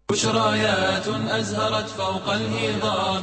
بشريات أزهرت فوق الهضاب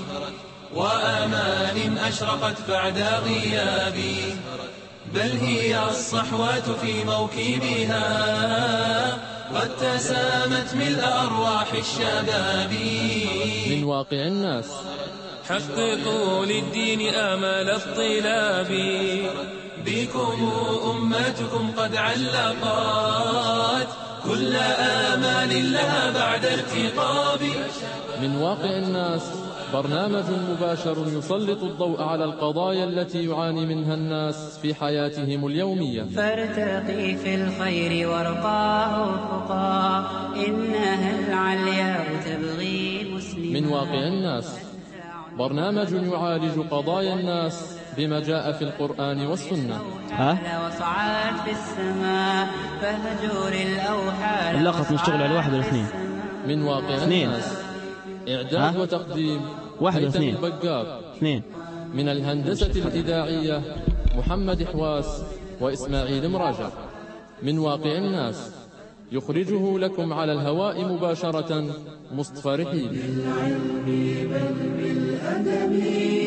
وآمال أشرقت بعد غياب، بل هي الصحوات في موكبها قد تسامت ملء أرواح الشباب. من واقع الناس: حققوا للدين آمال الطلاب، بكم أمتكم قد علقت كل آمال لها بعد ارتقاب. من واقع الناس: برنامج مباشر يسلط الضوء على القضايا التي يعاني منها الناس في حياتهم اليومية. فارتقي في الخير وارقاه فقا، إنها العلياء تبغي المسلمين. من واقع الناس: برنامج يعالج قضايا الناس بما جاء في القرآن والسنة. وصعد في السماء فهجور الأوحال. اللقط نشتغل على واحد والاثنين. من واقع الناس: إعداد وتقديم هيثم البقاب. من الهندسة الإذاعية محمد حواس وإسماعيل مراجع. من واقع الناس: يخرجه لكم على الهواء مباشرة مصطفى رحيل. بالعلم بل بالأدب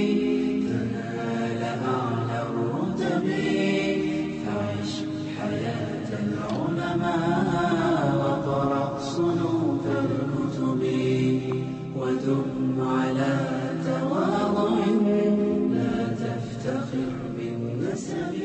تنال أعلى الرتب، فعش حياة العلماء وقرأ صنوف الكتب، ودم على تواضع لا تفتخر بالنسب.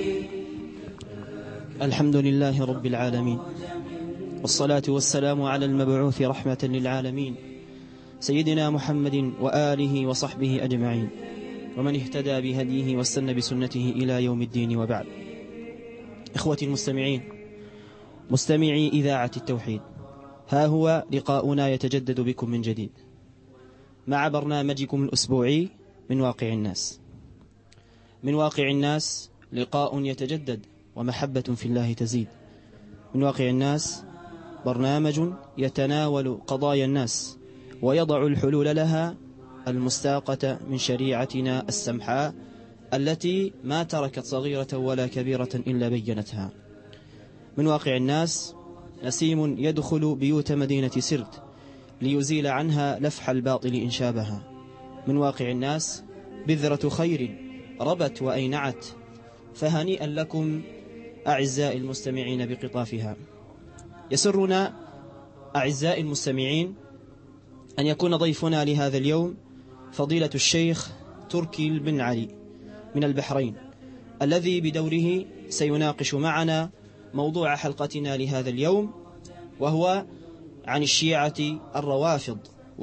الحمد لله رب العالمين، والصلاة والسلام على المبعوث رحمة للعالمين سيدنا محمد وآله وصحبه أجمعين، ومن اهتدى بهديه واستنى بسنته إلى يوم الدين، وبعد. إخوتي المستمعين، مستمعي إذاعة التوحيد، ها هو لقاؤنا يتجدد بكم من جديد مع برنامجكم الأسبوعي من واقع الناس. من واقع الناس لقاء يتجدد ومحبة في الله تزيد. من واقع الناس برنامج يتناول قضايا الناس ويضع الحلول لها المستاقة من شريعتنا السمحاء التي ما تركت صغيرة ولا كبيرة إلا بينتها. من واقع الناس نسيم يدخل بيوت مدينة سرد ليزيل عنها لفح الباطل إنشابها. من واقع الناس بذرة خير ربت وأينعت، فهنيئا لكم أعزائي المستمعين بقطافها. يسرنا أعزائي المستمعين أن يكون ضيفنا لهذا اليوم فضيلة الشيخ تركي بن علي من البحرين، الذي بدوره سيناقش معنا موضوع حلقتنا لهذا اليوم، وهو عن الشيعة الروافض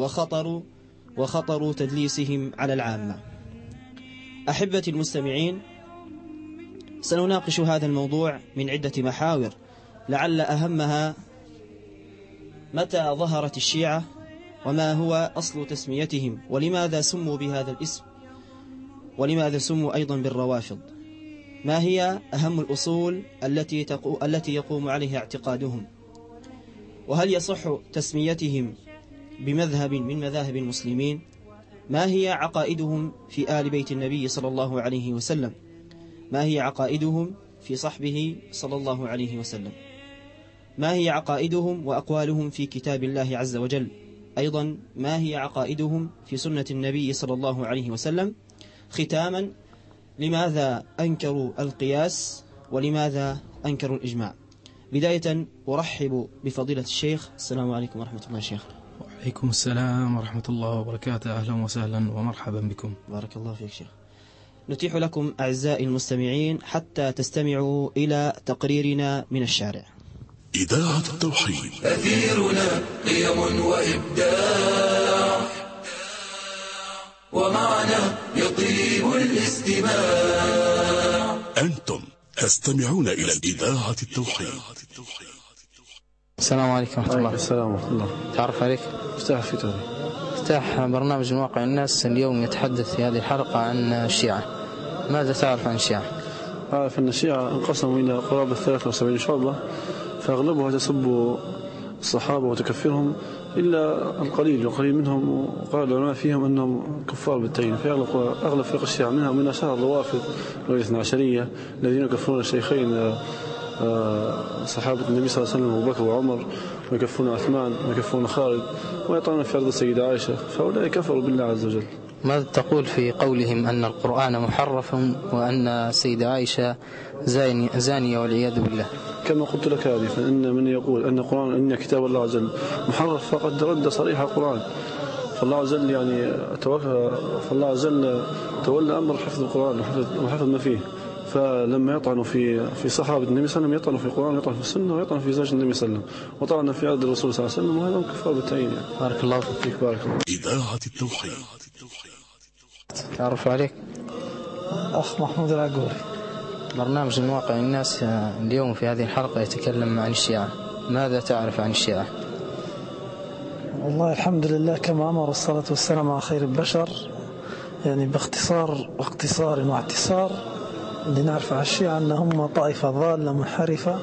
وخطر تدليسهم على العامة. أحبتي المستمعين، سنناقش هذا الموضوع من عدة محاور، لعل أهمها متى ظهرت الشيعة، وما هو أصل تسميتهم، ولماذا سموا بهذا الاسم، ولماذا سموا أيضا بالروافض، ما هي أهم الأصول التي يقوم عليها اعتقادهم، وهل يصح تسميتهم بمذهب من مذاهب المسلمين، ما هي عقائدهم في آل بيت النبي صلى الله عليه وسلم، ما هي عقائدهم في صحبه صلى الله عليه وسلم، ما هي عقائدهم وأقوالهم في كتاب الله عز وجل، أيضا ما هي عقائدهم في سنة النبي صلى الله عليه وسلم. ختاما، لماذا أنكروا القياس ولماذا أنكروا الإجماع. بداية أرحب بفضيلة الشيخ. السلام عليكم ورحمة الله شيخ. وعليكم السلام ورحمة الله وبركاته. أهلا وسهلا ومرحبا بكم. بارك الله فيك شيخ. نتيح لكم أعزائي المستمعين حتى تستمعوا إلى تقريرنا من الشارع. إذاعة التوحيد، أثيرنا قيم وإبداع، ومعنا يطيب الاستماع. أنتم تستمعون إلى الإذاعة التوحيد. السلام عليكم ورحمة الله. السلام ورحمة الله. تعرف عليك؟ مفتاح في توبي. مفتاح برنامج واقع الناس اليوم يتحدث في هذه الحلقة عن الشيعة. ماذا تعرف عن الشيعة؟ أعرف أن الشيعة انقسموا إلى قرابة 73 شعبة، فأغلبها تسب الصحابة وتكفرهم، إلا القليل منهم قال العلماء فيهم أنهم كفار بالتعيين. فأغلب فرق الشيعة من أشهر الروافض والاثنى عشرية الذين يكفرون الشيخين صحابة النبي صلى الله عليه وسلم أبو بكر وعمر ويكفون عثمان ويكفون خالد ويطعنون في عرض السيدة عائشة، فهؤلاء كفروا بالله عز وجل. ماذا تقول في قولهم أن القرآن محرف وأن السيدة عائشة زانية والعياذ بالله؟ كما قلت لك آنفا أن من يقول أن القرآن أن كتاب الله عز وجل محرف فقد رد صريح القرآن. فالله عز وجل تولى أمر حفظ القرآن وحفظ ما فيه. فلما يطعنوا في صحابة النبي صلى الله عليه وسلم يطعنوا في القرآن ويطعنوا في السنة ويطعنوا في زوج النبي صلى الله عليه وسلم وطعنا في عهد الرسول صلى الله عليه وسلم، وهذا كفار بالتعيين يعني. بارك الله فيك. بارك الله. إذاعة التوحيد. تعرف عليك؟ أخ محمود العقوري. برنامج من واقع الناس اليوم في هذه الحلقة يتكلم عن الشيعة. ماذا تعرف عن الشيعة؟ والله الحمد لله كما أمر الصلاة والسلام على خير البشر، يعني باختصار واعتسار اللي نعرف عن الشيعة أنهم طائفة ضالة منحرفة،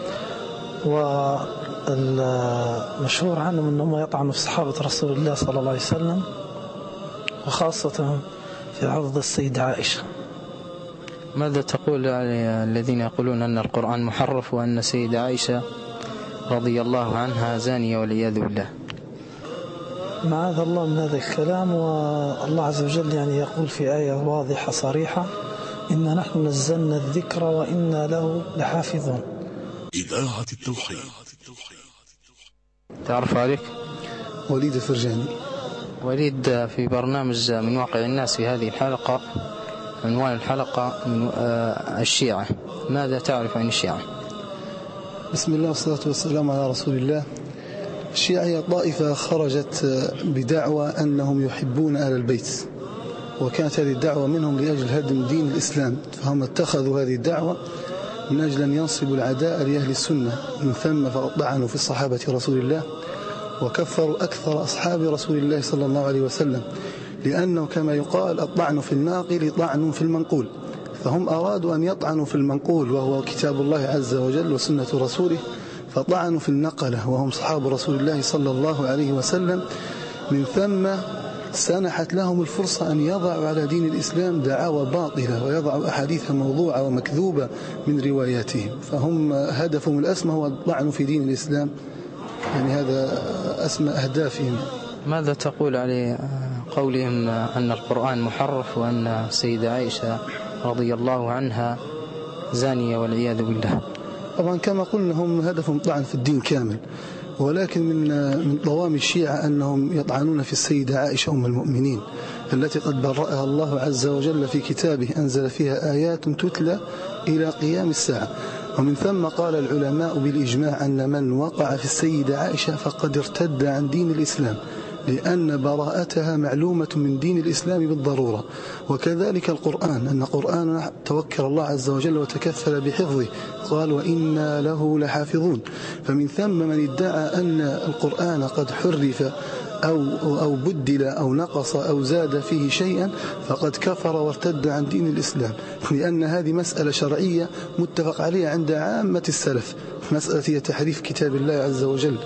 والمشهور عنهم أنهم يطعنوا في صحابة رسول الله صلى الله عليه وسلم، وخاصة في عرض السيدة عائشة. ماذا تقول على الذين يقولون أن القرآن محرف وأن السيدة عائشة رضي الله عنها زانية والعياذ بالله؟ معاذ الله من هذا الكلام، والله عز وجل يعني يقول في آية واضحة صريحة: إنا نحن نزلنا الذكر وإنا له لحافظون. إذاعة التوحيد. تعرف عليك؟ وليد الفرجاني. وليد، في برنامج من واقع الناس في هذه الحلقة عنوان الحلقة من الشيعة. ماذا تعرف عن الشيعة؟ بسم الله والصلاة والسلام على رسول الله. الشيعة هي طائفة خرجت بدعوى أنهم يحبون آل البيت، وكانت هذه الدعوة منهم لأجل هدم دين الإسلام، فهم اتخذوا هذه الدعوة من أجل أن ينصبوا العداء لأهل السنة، من ثم فطعنوا في الصحابة رسول الله وكفروا أكثر أصحاب رسول الله صلى الله عليه وسلم، لأنه كما يقال الطعن في الناقل طعن في المنقول، فهم أرادوا أن يطعنوا في المنقول وهو كتاب الله عز وجل وسنة رسوله، فطعنوا في النقلة وهم صحاب رسول الله صلى الله عليه وسلم. من ثم سنحت لهم الفرصة أن يضعوا على دين الإسلام دعاوى باطلة ويضعوا أحاديث موضوعة ومكذوبة من رواياتهم، فهم هدفهم الأسمى هو الطعن في دين الإسلام، يعني هذا أسمى أهدافهم. ماذا تقول على قولهم أن القرآن محرف وأن السيدة عائشة رضي الله عنها زانية والعياذ بالله؟ طبعا كما قلنا هم هدفهم طعن في الدين كامل، ولكن من ضوام الشيعة أنهم يطعنون في السيدة عائشة أم المؤمنين التي قد برأها الله عز وجل في كتابه، أنزل فيها آيات تتلى إلى قيام الساعة. ومن ثم قال العلماء بالإجماع أن من وقع في السيدة عائشة فقد ارتد عن دين الإسلام، لأن براءتها معلومة من دين الإسلام بالضرورة. وكذلك القرآن، أن قرآن توكل الله عز وجل وتكفل بحفظه، قال وإنا له لحافظون. فمن ثم من ادعى أن القرآن قد حرف أو بدل أو نقص أو زاد فيه شيئا فقد كفر وارتد عن دين الإسلام، لأن هذه مسألة شرعية متفق عليها عند عامة السلف، مسألة هي تحريف كتاب الله عز وجل.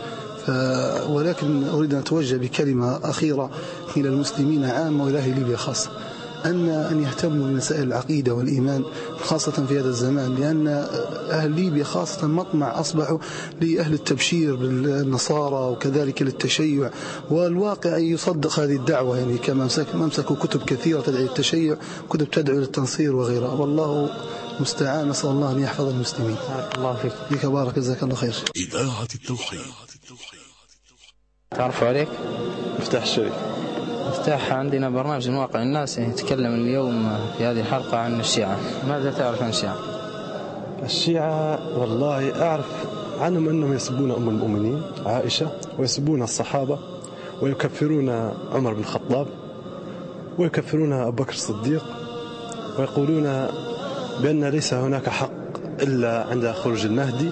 ولكن أريد أن أتوجه بكلمة أخيرة إلى المسلمين عامة وإلى أهل ليبيا خاصة، أن يهتموا بمسائل العقيدة والإيمان خاصة في هذا الزمان، لأن أهل ليبيا خاصة مطمع أصبحوا لأهل التبشير بالنصارى وكذلك للتشيع، والواقع يصدق هذه الدعوة، يعني كما أمسكوا كتب كثيرة تدعي للتشيع، كتب تدعو للتنصير وغيرها، والله مستعان، نسأل الله أن يحفظ المسلمين. بارك الله فيك. بك بارك، جزاك الله خير. إذاعة التوحيد. تعرف عليك؟ مفتاح الشريف. مفتاح، عندنا برنامج من واقع الناس يتكلم اليوم في هذه الحلقة عن الشيعة. ماذا تعرف عن الشيعة؟ الشيعة والله أعرف عنهم أنهم يسبون أم المؤمنين عائشة، ويسبون الصحابة، ويكفرون عمر بن الخطاب، ويكفرون أبو بكر الصديق، ويقولون بأن ليس هناك حق إلا عند خروج المهدي.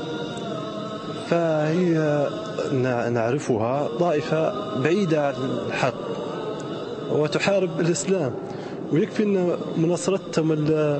فهي نعرفها طائفة بعيدة عن الحق وتحارب الإسلام، ويكفي أن مناصرتهم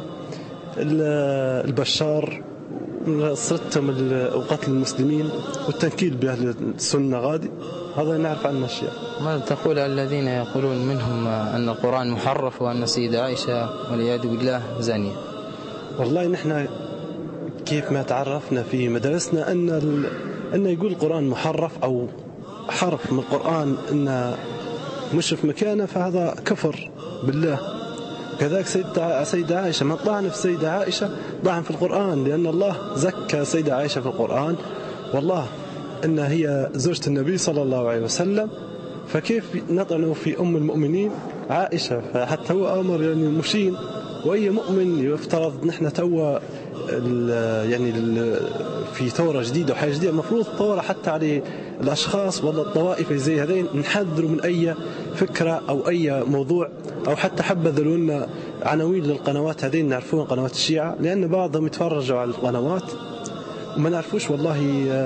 البشار، مناصرتهم وقتل المسلمين والتنكيل بأهل السنة غادي، هذا نعرف عنه الشيء. ماذا تقول على الذين يقولون منهم أن القرآن محرف وأن السيدة عائشة والعياذ بالله زانية؟ والله نحن كيف ما تعرفنا في مدرسنا أن أنه يقول القرآن محرف أو حرف من القرآن أنه مش في مكانه، فهذا كفر بالله. كذلك سيدة عائشة، من طعن في سيدة عائشة طعن في القرآن، لأن الله زكى سيدة عائشة في القرآن، والله أنها هي زوجة النبي صلى الله عليه وسلم، فكيف نطعن في أم المؤمنين عائشة؟ فحتى هو أمر يعني مشين، وأي مؤمن يفترض نحن توا يعني في ثورة جديدة وحاجة جديدة، المفروض ثورة حتى على الأشخاص ولا الطوائف زي هذين، نحذروا من أي فكرة أو أي موضوع، أو حتى حبذوا لنا عناوين للقنوات هذين نعرفون قنوات الشيعة، لأن بعضهم يتفرجوا على القنوات وما نعرفوش والله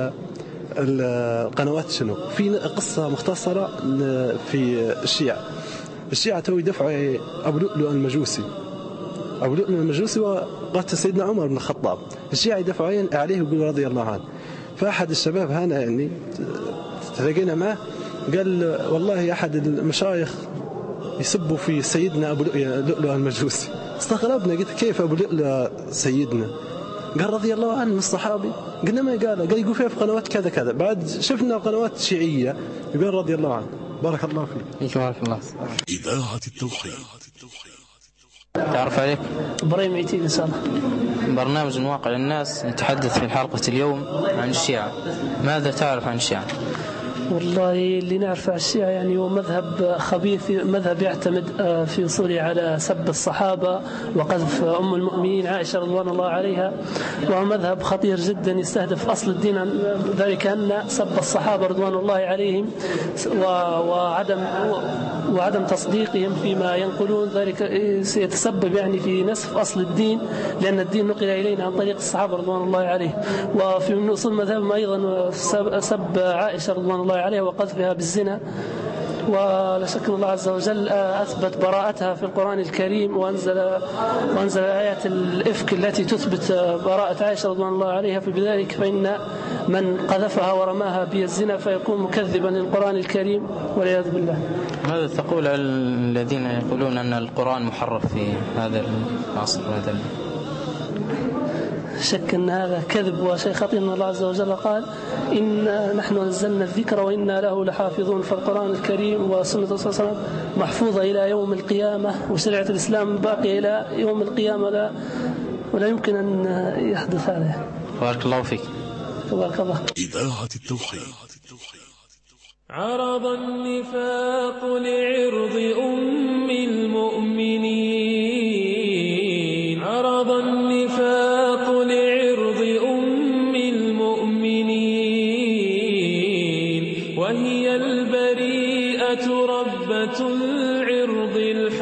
القنوات شنو. في قصة مختصرة في الشيعة تو يدفعوا أبو لؤلؤ المجوسي. أبو لؤلؤ المجوسي وقتل سيدنا عمر بن الخطاب، الشيعة يدفعوا عليه ويقول رضي الله عنه. فأحد الشباب هنا يعني تلاقينا معه قال والله أحد المشايخ يسبوا في سيدنا أبو لؤلؤ المجوسي. استغربنا، قلت كيف أبو لؤلؤ سيدنا؟ قال رضي الله عنه من الصحابي. قلنا ما قال يقول فيها في قنوات كذا كذا، بعد شفنا قنوات شيعية يقول رضي الله عنه. بارك الله فيك. بارك الله. إذاعة التوحيد. تعرف عليك إبراهيم عيتيق إن شاء الله. برنامج من واقع للناس نتحدث في حلقة اليوم عن الشيعة. ماذا تعرف عن الشيعة؟ والله اللي نعرف عن الشيعة يعني هو مذهب خبيث، مذهب يعتمد في أصوله على سب الصحابة وقذف أم المؤمنين عائشة رضوان الله عليها، وهو مذهب خطير جدا يستهدف أصل الدين، ذلك أن سب الصحابة رضوان الله عليهم وعدم تصديقهم فيما ينقلون، ذلك سيتسبب يعني في نسف أصل الدين، لأن الدين نقل إلينا عن طريق الصحابة رضوان الله عليهم. وفي من أصول مذهبهم أيضا سب عائشة رضوان الله عليها وقذفها بالزنا، ولا شك أن الله عز وجل أثبت براءتها في القرآن الكريم، وأنزل آيات الإفك التي تثبت براءة عائشة رضوان الله عليها. فبذلك فإن من قذفها ورماها بالزنا فيكون مكذبا للقرآن الكريم والعياذ بالله. ماذا تقول على الذين يقولون أن القرآن محرف في هذا العصر وهذا شك أن هذا كذب وشيء خطير. أن الله عز وجل قال إن نحن نزلنا الذكر وإنا له لحافظون، فالقرآن الكريم وسنة الرسول صلى الله عليه وسلم محفوظة إلى يوم القيامة، وشريعة الإسلام باقية إلى يوم القيامة، ولا يمكن أن يحدث هذا. بارك الله فيك. بارك الله. إذاعة التوحيد. عرض النفاق لعرض أم المؤمنين، عرض النفاق لعرض أم المؤمنين، وهي البريئة ربة العرض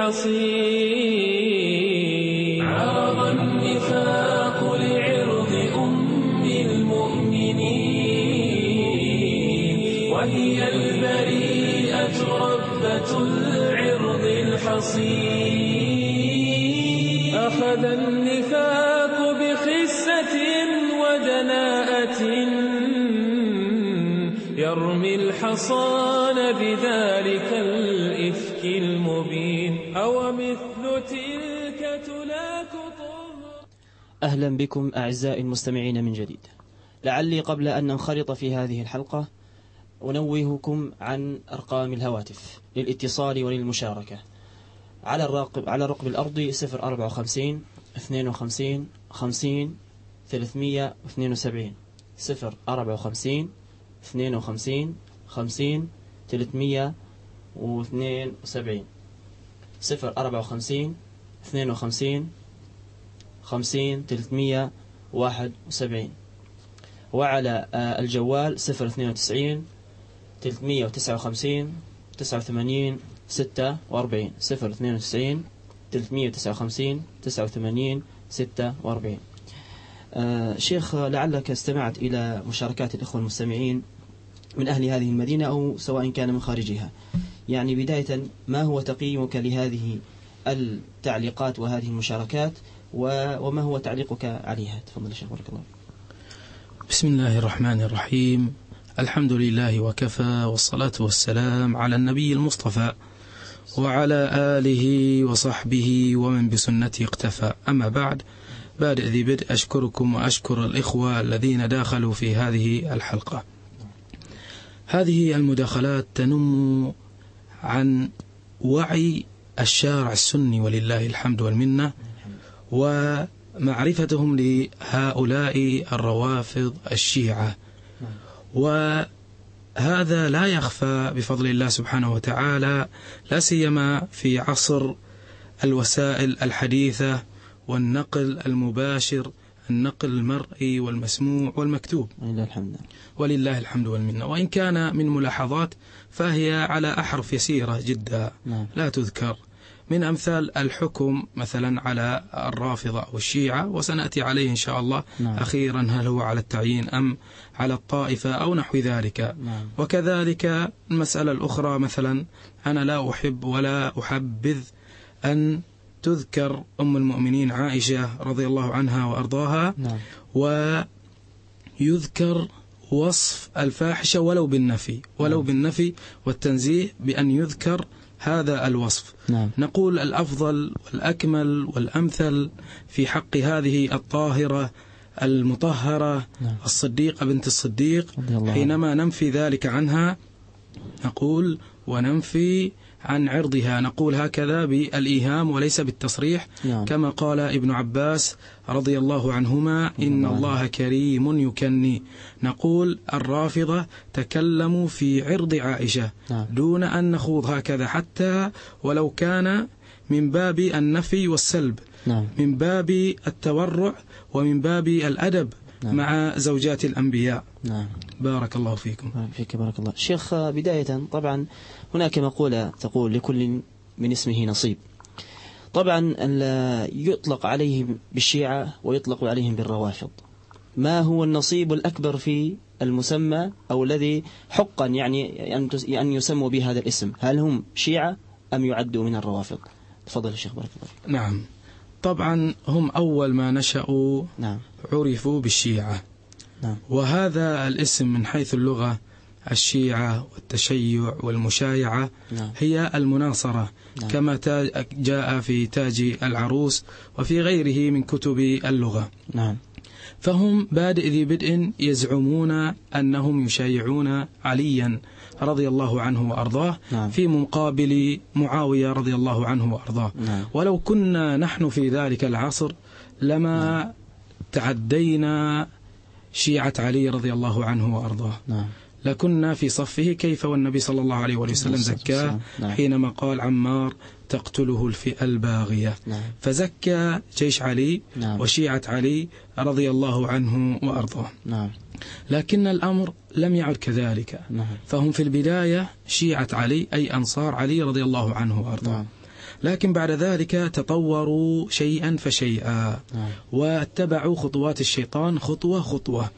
الحصين. عرض النفاق لعرض أم المؤمنين، وهي البريئة ربة العرض الحصين. أخذ النفاق بخسة ودناءة، يرمي الحصان بذلك الإفك المبين، أو مثل تلك تلاك طهر. أهلا بكم أعزائي المستمعين من جديد. لعلي قبل أن ننخرط في هذه الحلقة أنوهكم عن أرقام الهواتف للاتصال وللمشاركة على الرقم الأرضي 054 52 50 372 054 52 50 372 054 52 50 371. وعلى الجوال 092 359 89 46 092 359 89 46. شيخ، لعلك استمعت إلى مشاركات الإخوة المستمعين من أهل هذه المدينة أو سواء كان من خارجها. يعني بداية، ما هو تقييمك لهذه التعليقات وهذه المشاركات، وما هو تعليقك عليها؟ تفضل شيخ بارك الله. بسم الله الرحمن الرحيم. الحمد لله وكفى، والصلاة والسلام على النبي المصطفى وعلى آله وصحبه ومن بسنته اقتفى. أما بعد، بادئ ذي بدء أشكركم وأشكر الإخوة الذين داخلوا في هذه الحلقة. هذه المداخلات تنم عن وعي الشارع السني ولله الحمد والمنة، ومعرفتهم لهؤلاء الروافض الشيعة، وهذا لا يخفى بفضل الله سبحانه وتعالى، لا سيما في عصر الوسائل الحديثة والنقل المباشر، النقل المرئي والمسموع والمكتوب، ولله الحمد والمنة. وإن كان من ملاحظات فهي على أحرف يسيرة جدا لا تذكر، من أمثال الحكم مثلا على الرافضة أو الشيعة، وسنأتي عليه إن شاء الله أخيرا هل هو على التعيين أم على الطائفة أو نحو ذلك. وكذلك المسألة الأخرى مثلا أنا لا أحب ولا أحبذ أن تذكر أم المؤمنين عائشة رضي الله عنها وأرضاها ويذكر وصف الفاحشة ولو بالنفي والتنزيه بأن يذكر هذا الوصف. نقول الأفضل والأكمل والأمثل في حق هذه الطاهرة المطهرة الصديقة بنت الصديق، حينما ننفي ذلك عنها نقول وننفي عن عرضها، نقول هكذا بالإيهام وليس بالتصريح، كما قال ابن عباس رضي الله عنهما إن الله كريم يكني. نقول الرافضة تكلموا في عرض عائشة دون أن نخوض هكذا، حتى ولو كان من باب النفي والسلب، من باب التورع ومن باب الأدب مع زوجات الأنبياء. بارك الله فيكم. فيك بارك الله. شيخ، بداية طبعا هناك مقولة تقول لكل من اسمه نصيب. طبعا يطلق عليهم بالشيعة ويطلق عليهم بالروافض. ما هو النصيب الأكبر في المسمى أو الذي حقا يعني أن يسموا بهذا الاسم؟ هل هم شيعة أم يعدوا من الروافض؟ تفضل الشيخ بارك الله. نعم، طبعا هم أول ما نشأوا عرفوا بالشيعة، وهذا الاسم من حيث اللغة الشيعة والتشيع والمشايعة هي المناصرة، كما جاء في تاج العروس وفي غيره من كتب اللغة. فهم بادئ ذي بدء يزعمون أنهم يشايعون عليا رضي الله عنه وأرضاه في مقابل معاوية رضي الله عنه وأرضاه. ولو كنا نحن في ذلك العصر لما تعدينا شيعة علي رضي الله عنه وأرضاه، لكنا في صفه، كيف والنبي صلى الله عليه وسلم زكاه حينما قال عمار تقتله الفئة الباغية، فزكى جيش علي وشيعة علي رضي الله عنه وأرضاه. لكن الأمر لم يعد كذلك، فهم في البداية شيعة علي أي أنصار علي رضي الله عنه وأرضاه، لكن بعد ذلك تطوروا شيئا فشيئا واتبعوا خطوات الشيطان خطوة خطوة.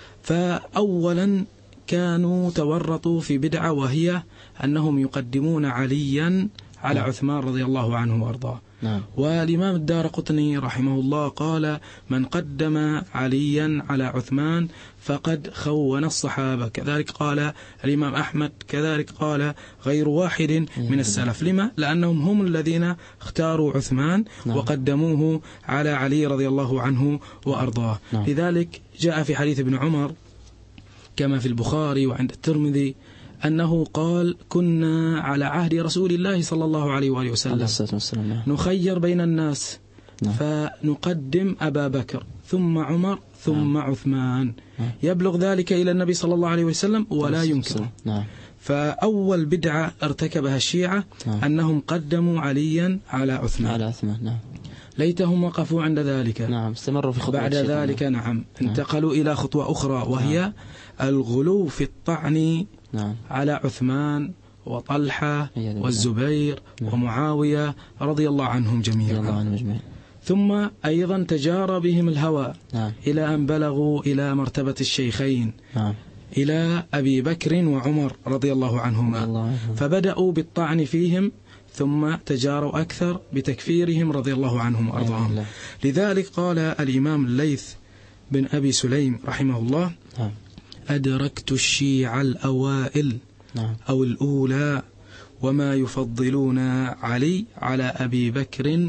فأولا كانوا تورطوا في بدعة، وهي أنهم يقدمون عليا على عثمان رضي الله عنه وأرضاه. والإمام الدارقطني رحمه الله قال من قدم عليا على عثمان فقد خون الصحابة. كذلك قال الإمام أحمد، كذلك قال غير واحد من السلف. لما؟ لأنهم هم الذين اختاروا عثمان وقدموه على علي رضي الله عنه وأرضاه. لذلك جاء في حديث ابن عمر كما في البخاري وعند الترمذي أنه قال كنا على عهد رسول الله صلى الله عليه وآله وسلم نخير بين الناس فنقدم أبا بكر ثم عمر ثم عثمان، يبلغ ذلك إلى النبي صلى الله عليه وسلم ولا ينكر. فأول بدعة ارتكبها الشيعة أنهم قدموا عليا على عثمان. ليتهم وقفوا عند ذلك. استمروا في خطوة بعد ذلك انتقلوا إلى خطوة أخرى، وهي الغلو في الطعن على عثمان وطلحة والزبير ومعاوية رضي الله عنهم جميعا. ثم أيضا تجارى بهم الهوى إلى أن بلغوا إلى مرتبة الشيخين، إلى أبي بكر وعمر رضي الله عنهما، فبدأوا بالطعن فيهم ثم تجاروا أكثر بتكفيرهم رضي الله عنهم وأرضاهم. لذلك قال الإمام الليث بن أبي سليم رحمه الله أدركت الشيعة الأوائل أو الأولى وما يفضلون علي على أبي بكر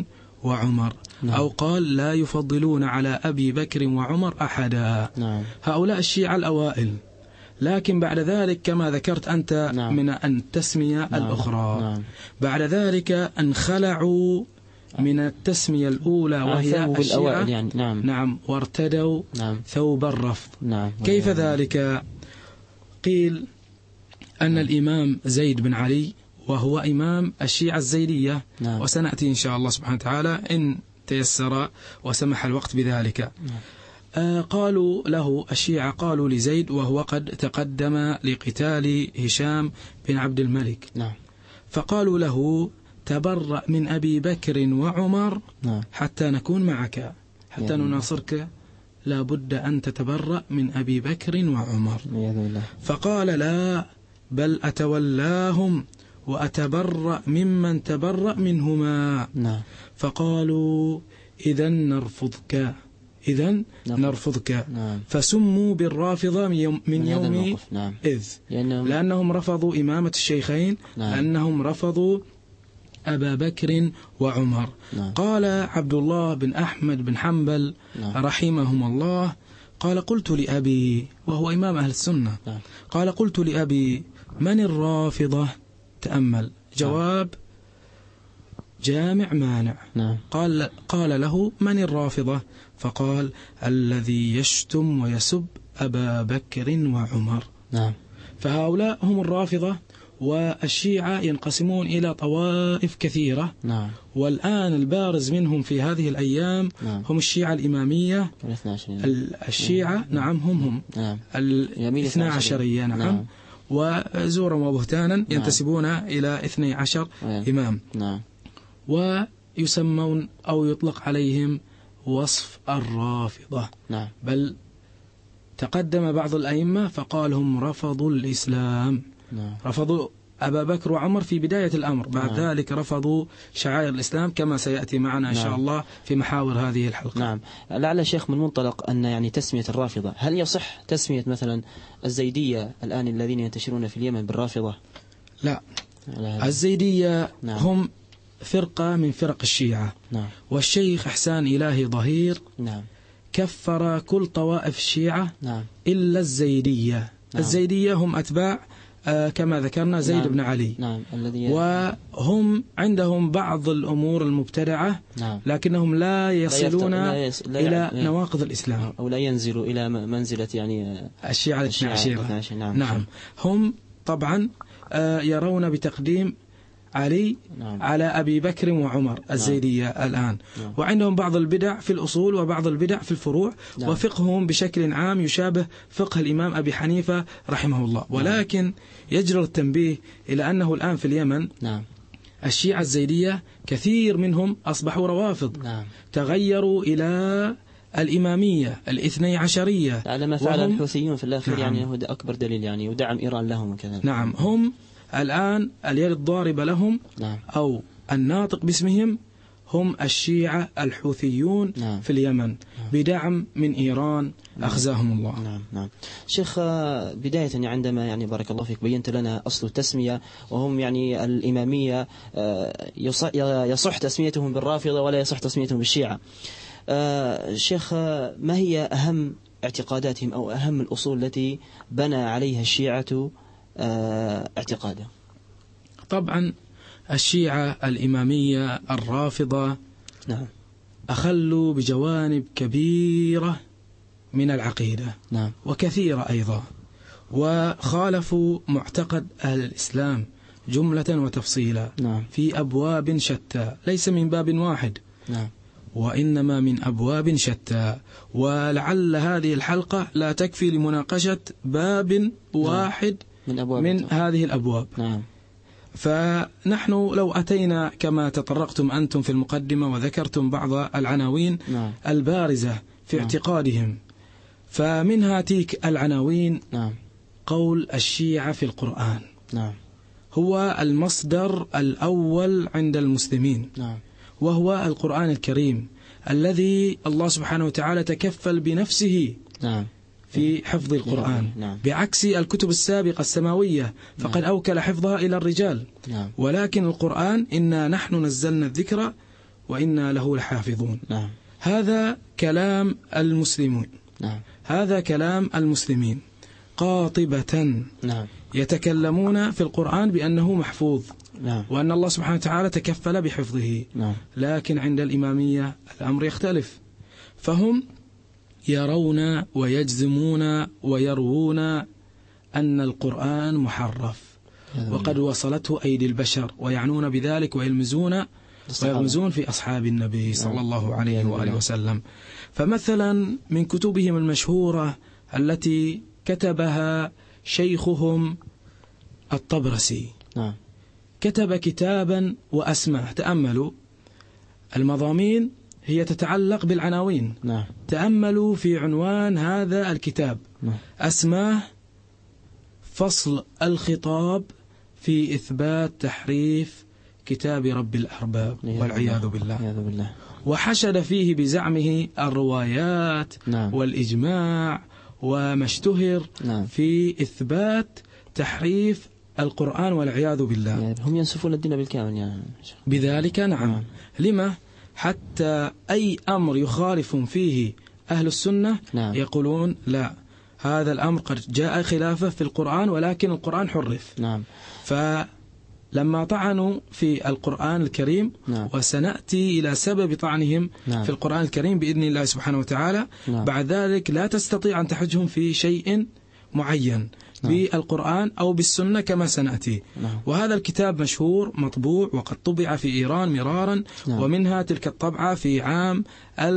وعمر. نعم. أو قال لا يفضلون على أبي بكر وعمر أحدا. نعم. هؤلاء الشيعة الأوائل، لكن بعد ذلك كما ذكرت أنت نعم. من التسمية نعم. الأخرى. نعم. بعد ذلك انخلعوا من التسمية الأولى وهي الشيعة يعني. نعم. وارتدوا ثوب الرفض. نعم. كيف ذلك؟ قيل أن الإمام زيد بن علي وهو إمام الشيعة الزيدية، وسنأتي إن شاء الله سبحانه وتعالى إن تيسر وسمح الوقت بذلك. قالوا له الشيعة، قالوا لزيد وهو قد تقدم لقتال هشام بن عبد الملك، فقالوا له تبرأ من أبي بكر وعمر حتى نكون معك، حتى نناصرك لا بد أن تتبرأ من أبي بكر وعمر. فقال لا، بل أتولاهم وأتبرأ ممن تبرأ منهما. فقالوا إذن نرفضك. فسموا بالرافضة من يوم إذ، لأنهم رفضوا إمامة الشيخين، لأنهم رفضوا أبا بكر وعمر. قال عبد الله بن أحمد بن حنبل رحمهم الله، قال قلت لأبي، وهو إمام أهل السنة، قال قلت لأبي من الرافضة؟ تأمل جواب جامع مانع. قال له من الرافضة؟ فقال الذي يشتم ويسب أبا بكر وعمر. فهؤلاء هم الرافضة. والشيعة ينقسمون إلى طوائف كثيرة. والآن البارز منهم في هذه الأيام هم الشيعة الإمامية، الشيعة هم الاثنى عشرية، وزورا وبهتانا ينتسبون إلى 12 إمام، ويسمون أو يطلق عليهم وصف الرافضة. بل تقدم بعض الأئمة فقال هم رفضوا الإسلام، رفضوا أبا بكر وعمر في بداية الأمر، بعد ذلك رفضوا شعائر الإسلام كما سيأتي معنا إن شاء الله في محاور هذه الحلقة. لعل شيخ من منطلق أن يعني تسمية الرافضة، هل يصح تسمية مثلا الزيدية الآن الذين ينتشرون في اليمن بالرافضة؟ لا، الزيدية هم فرقة من فرق الشيعة. والشيخ إحسان إلهي ظهير كفر كل طوائف الشيعة إلا الزيدية. الزيدية هم أتباع كما ذكرنا زيد بن علي، وهم عندهم بعض الأمور المبتدعة، لكنهم لا يصلون إلى نواقض الإسلام، أو لا ينزلوا إلى منزلة يعني الشيعة الاثنى عشرة. هم طبعا يرون بتقديم علي على أبي بكر وعمر الزيدية الآن. وعندهم بعض البدع في الأصول وبعض البدع في الفروع، وفقههم بشكل عام يشابه فقه الإمام أبي حنيفة رحمه الله. ولكن يجرى التنبيه إلى أنه الآن في اليمن الشيعة الزيدية كثير منهم أصبحوا روافض، تغيروا إلى الإمامية الاثني عشرية، على ما فعل الحوثيون في الأخير. يعني هو أكبر دليل يعني، ودعم إيران لهم وكذا. هم الآن اليد الضاربة لهم أو الناطق باسمهم هم الشيعة الحوثيون في اليمن بدعم من إيران أخزاهم الله. شيخ، بداية عندما يعني بارك الله فيك بينت لنا أصل التسمية، وهم يعني الإمامية يصح تسميتهم بالرافضة ولا يصح تسميتهم بالشيعة. شيخ، ما هي أهم اعتقاداتهم أو أهم الأصول التي بنى عليها الشيعة اعتقاده؟ طبعا الشيعة الإمامية الرافضة أخلوا بجوانب كبيرة من العقيدة وكثيرة أيضا، وخالفوا معتقد أهل الإسلام جملة وتفصيلا في أبواب شتى، ليس من باب واحد وإنما من أبواب شتى. ولعل هذه الحلقة لا تكفي لمناقشة باب واحد من هذه الأبواب. فنحن لو أتينا كما تطرقتم أنتم في المقدمة وذكرتم بعض العناوين البارزة في اعتقادهم، فمنها تلك العناوين قول الشيعة في القرآن هو المصدر الأول عند المسلمين، وهو القرآن الكريم الذي الله سبحانه وتعالى تكفل بنفسه في حفظ القرآن، بعكس الكتب السابقة السماوية فقد أوكل حفظها إلى الرجال. ولكن القرآن إنا نحن نزلنا الذكر وإنا له لحافظون. نعم. هذا كلام المسلمين. نعم. هذا كلام المسلمين قاطبة. نعم. يتكلمون في القرآن بأنه محفوظ. نعم. وأن الله سبحانه وتعالى تكفل بحفظه. نعم. لكن عند الإمامية الأمر يختلف، فهم يرون ويجزمون ويروون أن القرآن محرف وقد وصلته أيدي البشر، ويعنون بذلك ويرمزون في أصحاب النبي صلى الله عليه وآله وسلم. فمثلا من كتبهم المشهورة التي كتبها شيخهم الطبرسي، نعم. كتب كتابا وأسماه، تأملوا المضامين هي تتعلق بالعناوين. نعم. تأملوا في عنوان هذا الكتاب. نعم. أسماه فصل الخطاب في إثبات تحريف كتاب رب الأرباب والعياذ بالله. وحشد فيه بزعمه الروايات نعم. والإجماع وما اشتهر نعم. في إثبات تحريف القرآن والعياذ بالله. يعني هم ينسفون الدين بالكامل يعني. بذلك نعم. لما؟ حتى أي أمر يخالف فيه أهل السنة نعم. يقولون لا، هذا الأمر قد جاء خلافه في القرآن ولكن القرآن حرف. نعم. فلما طعنوا في القرآن الكريم نعم. وسنأتي إلى سبب طعنهم نعم. في القرآن الكريم بإذن الله سبحانه وتعالى. نعم. بعد ذلك لا تستطيع أن تحجهم في شيء معين بالقرآن أو بالسنة كما سنأتي. نعم. وهذا الكتاب مشهور مطبوع وقد طبع في إيران مرارا. نعم. ومنها تلك الطبعة في عام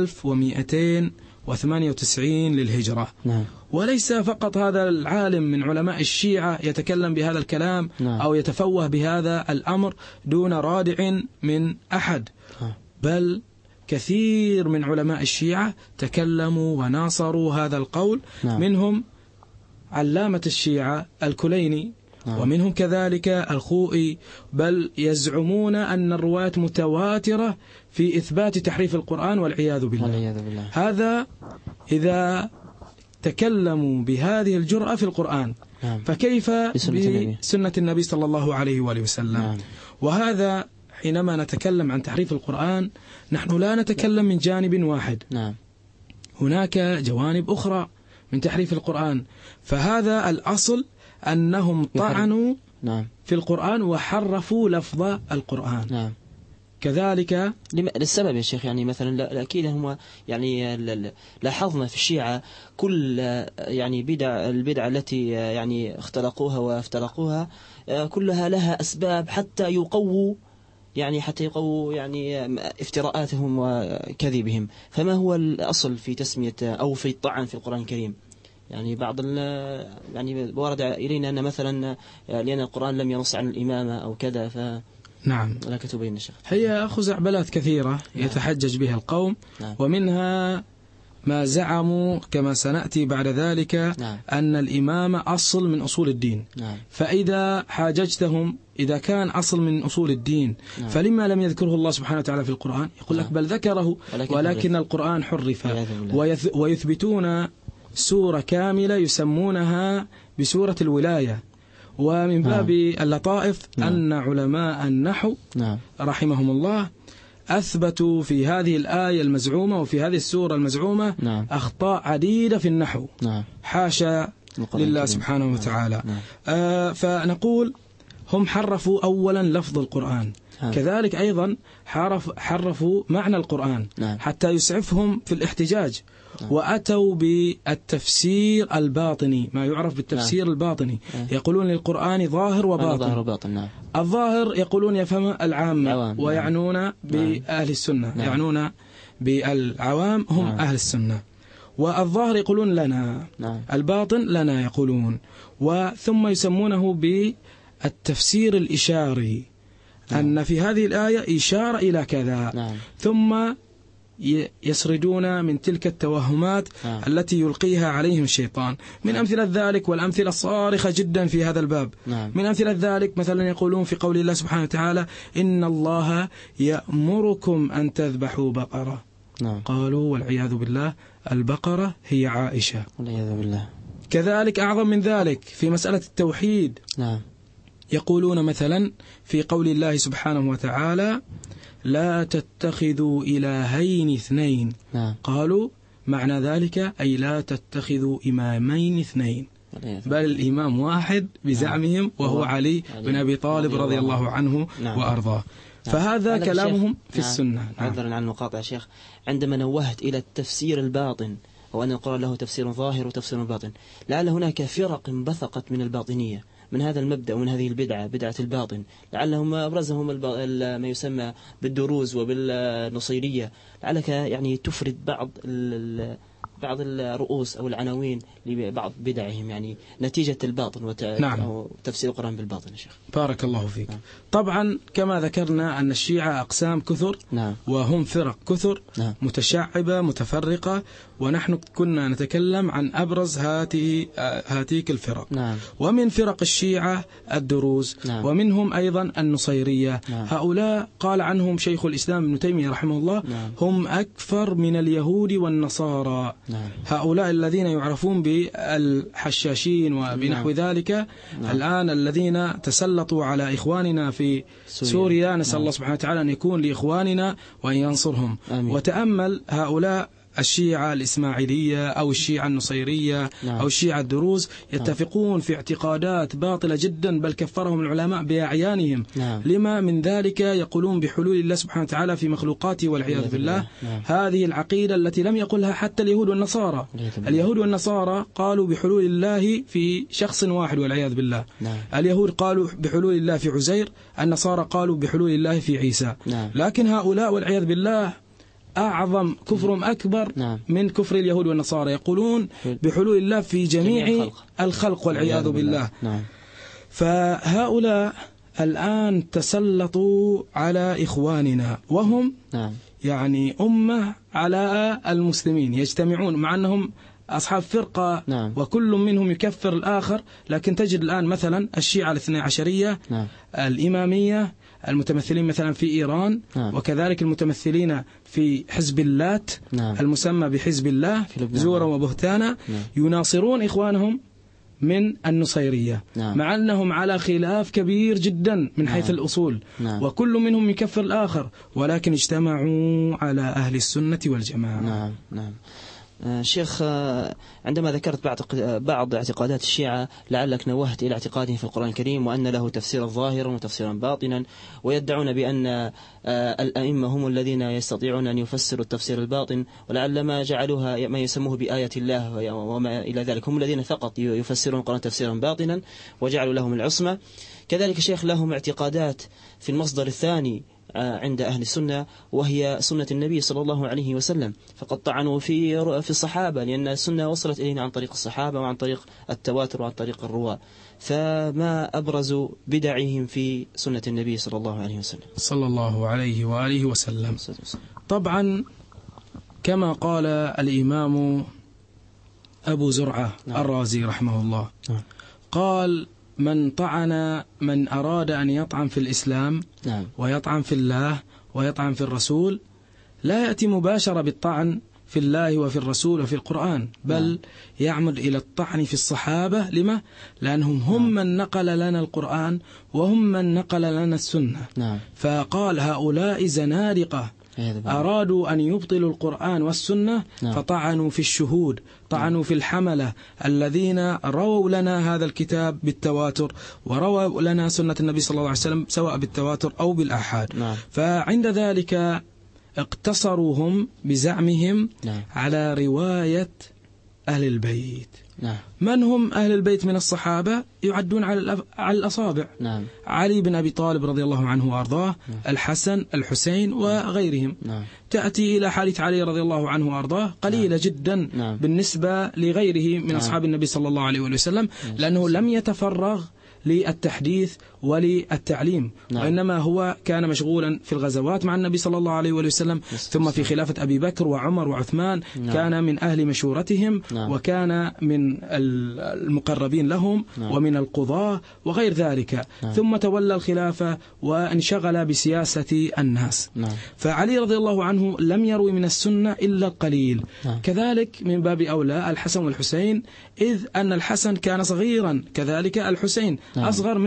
1298 للهجرة. نعم. وليس فقط هذا العالم من علماء الشيعة يتكلم بهذا الكلام نعم. أو يتفوه بهذا الأمر دون رادع من أحد، بل كثير من علماء الشيعة تكلموا وناصروا هذا القول. نعم. منهم علامة الشيعة الكليني. نعم. ومنهم كذلك الخوئي، بل يزعمون أن الروايات متواترة في إثبات تحريف القرآن والعياذ بالله. هذا إذا تكلموا بهذه الجرأة في القرآن. نعم. فكيف بسنة النبي صلى الله عليه وآله وسلم. نعم. وهذا حينما نتكلم عن تحريف القرآن نحن لا نتكلم من جانب واحد. نعم. هناك جوانب أخرى من تحريف القرآن. فهذا الأصل أنهم طعنوا نعم. في القرآن وحرفوا لفظ القرآن. نعم. كذلك للسبب يا شيخ، يعني مثلا أكيد هم يعني لاحظنا في الشيعة كل يعني البدع التي يعني اختلقوها وافترقوها كلها لها أسباب حتى يقووا يعني افتراءاتهم وكذبهم. فما هو الأصل في تسمية أو في الطعن في القرآن الكريم؟ يعني بعض يعني ورد إلينا أن مثلا لأن القرآن لم ينص عن الإمامة أو كذا نعم. لك تبين الشيخ. هي خزعبلات كثيرة نعم. يتحجج بها القوم. نعم. ومنها ما زعموا كما سنأتي بعد ذلك. نعم. أن الإمامة أصل من أصول الدين. نعم. فإذا حاججتهم إذا كان أصل من أصول الدين نعم. فلما لم يذكره الله سبحانه وتعالى في القرآن؟ يقول لك بل ذكره ولكن القرآن حرف. ويثبتون سورة كاملة يسمونها بسورة الولاية. ومن باب اللطائف أن علماء النحو رحمهم الله أثبتوا في هذه الآية المزعومة وفي هذه السورة المزعومة أخطاء عديدة في النحو. حاشا لله سبحانه وتعالى. فنقول هم حرفوا أولا لفظ القرآن. كذلك أيضا حرفوا معنى القرآن حتى يسعفهم في الاحتجاج. وأتوا بالتفسير الباطني، ما يعرف بالتفسير الباطني. يقولون للقرآن ظاهر وباطن. الظاهر يقولون يفهم العامة ويعنون بأهل السنة. يعنون بالعوام هم أهل السنة. والظاهر يقولون لنا، الباطن لنا يقولون. وثم يسمونه بالتفسير الإشاري، أن في هذه الآية إشارة إلى كذا. ثم يسردون من تلك التوهمات التي يلقيها عليهم الشيطان. من أمثلة ذلك والأمثلة الصارخة جدا في هذا الباب. من أمثلة ذلك مثلا يقولون في قول الله سبحانه وتعالى إن الله يأمركم أن تذبحوا بقرة. قالوا والعياذ بالله البقرة هي عائشة والعياذ بالله. كذلك أعظم من ذلك في مسألة التوحيد. يقولون مثلا في قول الله سبحانه وتعالى لا تتخذوا إلهين اثنين. قالوا معنى ذلك أي لا تتخذوا إمامين اثنين، بل الإمام واحد بزعمهم وهو علي بن أبي طالب رضي الله عنه وأرضاه. فهذا كلامهم في السنة. عذرا عن المقاطعة شيخ، عندما نوهت إلى التفسير الباطن وأن القرآن له تفسير ظاهر وتفسير باطن، لعل هناك فرق انبثقت من الباطنية من هذا المبدأ ومن هذه البدعة، بدعة الباطن، لعلهم أبرزهم ما يسمى بالدروز وبالنصيرية. لعلك يعني تفرد بعض الرؤوس أو العناوين لبعض بدعهم، يعني نتيجة الباطن أو تفسير القرآن بالباطن يا شيخ. بارك الله فيك. طبعا كما ذكرنا أن الشيعة أقسام كثر، وهم فرق كثر، متشعبة متفرقة، ونحن كنا نتكلم عن أبرز هاتيك الفرق. ومن فرق الشيعة الدروز، ومنهم أيضا النصيرية. هؤلاء قال عنهم شيخ الإسلام ابن تيمية رحمه الله هم أكثر من اليهود والنصارى. هؤلاء الذين يعرفون بالحشاشين وبنحو ذلك الآن الذين تسلطوا على إخواننا في سوريا، نسأل الله سبحانه وتعالى أن يكون لإخواننا وأن ينصرهم. وتأمل هؤلاء الشيعة الإسماعيلية أو الشيعة النصيرية أو الشيعة الدروز يتفقون في اعتقادات باطلة جدا، بل كفرهم العلماء بأعيانهم. لما من ذلك يقولون بحلول الله سبحانه وتعالى في مخلوقاته والعياذ بالله. هذه العقيدة التي لم يقلها حتى اليهود والنصارى. اليهود والنصارى قالوا بحلول الله في شخص واحد والعياذ بالله. اليهود قالوا بحلول الله في عزير، النصارى قالوا بحلول الله في عيسى. لكن هؤلاء والعياذ بالله أعظم كفرهم أكبر من كفر اليهود والنصارى، يقولون بحلول الله في جميع الخلق والعياذ بالله. فهؤلاء الآن تسلطوا على إخواننا، وهم يعني أمة على المسلمين، يجتمعون مع أنهم أصحاب فرقة وكل منهم يكفر الآخر. لكن تجد الآن مثلا الشيعة الاثنى عشرية، الإمامية، المتمثلين مثلا في إيران، وكذلك المتمثلين في حزب اللات المسمى بحزب الله زورا وبهتانا، يناصرون إخوانهم من النصيرية، مع أنهم على خلاف كبير جدا من حيث الأصول، وكل منهم يكفر الآخر، ولكن اجتمعوا على أهل السنة والجماعة. شيخ، عندما ذكرت بعض اعتقادات الشيعة لعلك نوهت إلى اعتقادهم في القرآن الكريم وأن له تفسيرا ظاهرا وتفسيرا باطنا، ويدعون بأن الأئمة هم الذين يستطيعون أن يفسروا التفسير الباطن، ولعل ما جعلوها ما يسموه بآية الله وما إلى ذلك، هم الذين فقط يفسرون القرآن تفسيرا باطنا وجعلوا لهم العصمة. كذلك شيخ لهم اعتقادات في المصدر الثاني عند أهل السنة، وهي سنة النبي صلى الله عليه وسلم، فقد طعنوا في الصحابة، لأن السنة وصلت إلينا عن طريق الصحابة وعن طريق التواتر وعن طريق الرواة. فما أبرز بدعهم في سنة النبي صلى الله عليه وسلم صلى الله عليه وآله وسلم؟ طبعا كما قال الإمام أبو زرعة الرازي رحمه الله، قال من أراد أن يطعن في الإسلام ويطعن في الله ويطعن في الرسول لا يأتي مباشرة بالطعن في الله وفي الرسول وفي القرآن، بل يعمد إلى الطعن في الصحابة. لما؟ لأنهم هم من نقل لنا القرآن وهم من نقل لنا السنة. فقال هؤلاء زنادقة أرادوا أن يبطلوا القرآن والسنة، فطعنوا في الشهود، طعنوا في الحملة الذين رووا لنا هذا الكتاب بالتواتر ورووا لنا سنة النبي صلى الله عليه وسلم سواء بالتواتر أو بالآحاد. فعند ذلك اقتصروا هم بزعمهم على رواية أهل البيت. من هم أهل البيت من الصحابة؟ يعدون على الأصابع. علي بن أبي طالب رضي الله عنه وأرضاه، الحسن، الحسين وغيرهم. تأتي إلى حالة علي رضي الله عنه وأرضاه قليلة جدا بالنسبة لغيره من أصحاب النبي صلى الله عليه وسلم، لأنه لم يتفرغ للتحديث وللتعليم، وإنما هو كان مشغولا في الغزوات مع النبي صلى الله عليه وسلم، ثم في خلافة أبي بكر وعمر وعثمان كان من أهل مشورتهم، وكان من المقربين لهم ومن القضاة وغير ذلك، ثم تولى الخلافة وانشغل بسياسة الناس. فعلي رضي الله عنه لم يروي من السنة إلا القليل. كذلك من باب أولى الحسن والحسين، إذ أن الحسن كان صغيرا، كذلك الحسين أصغر من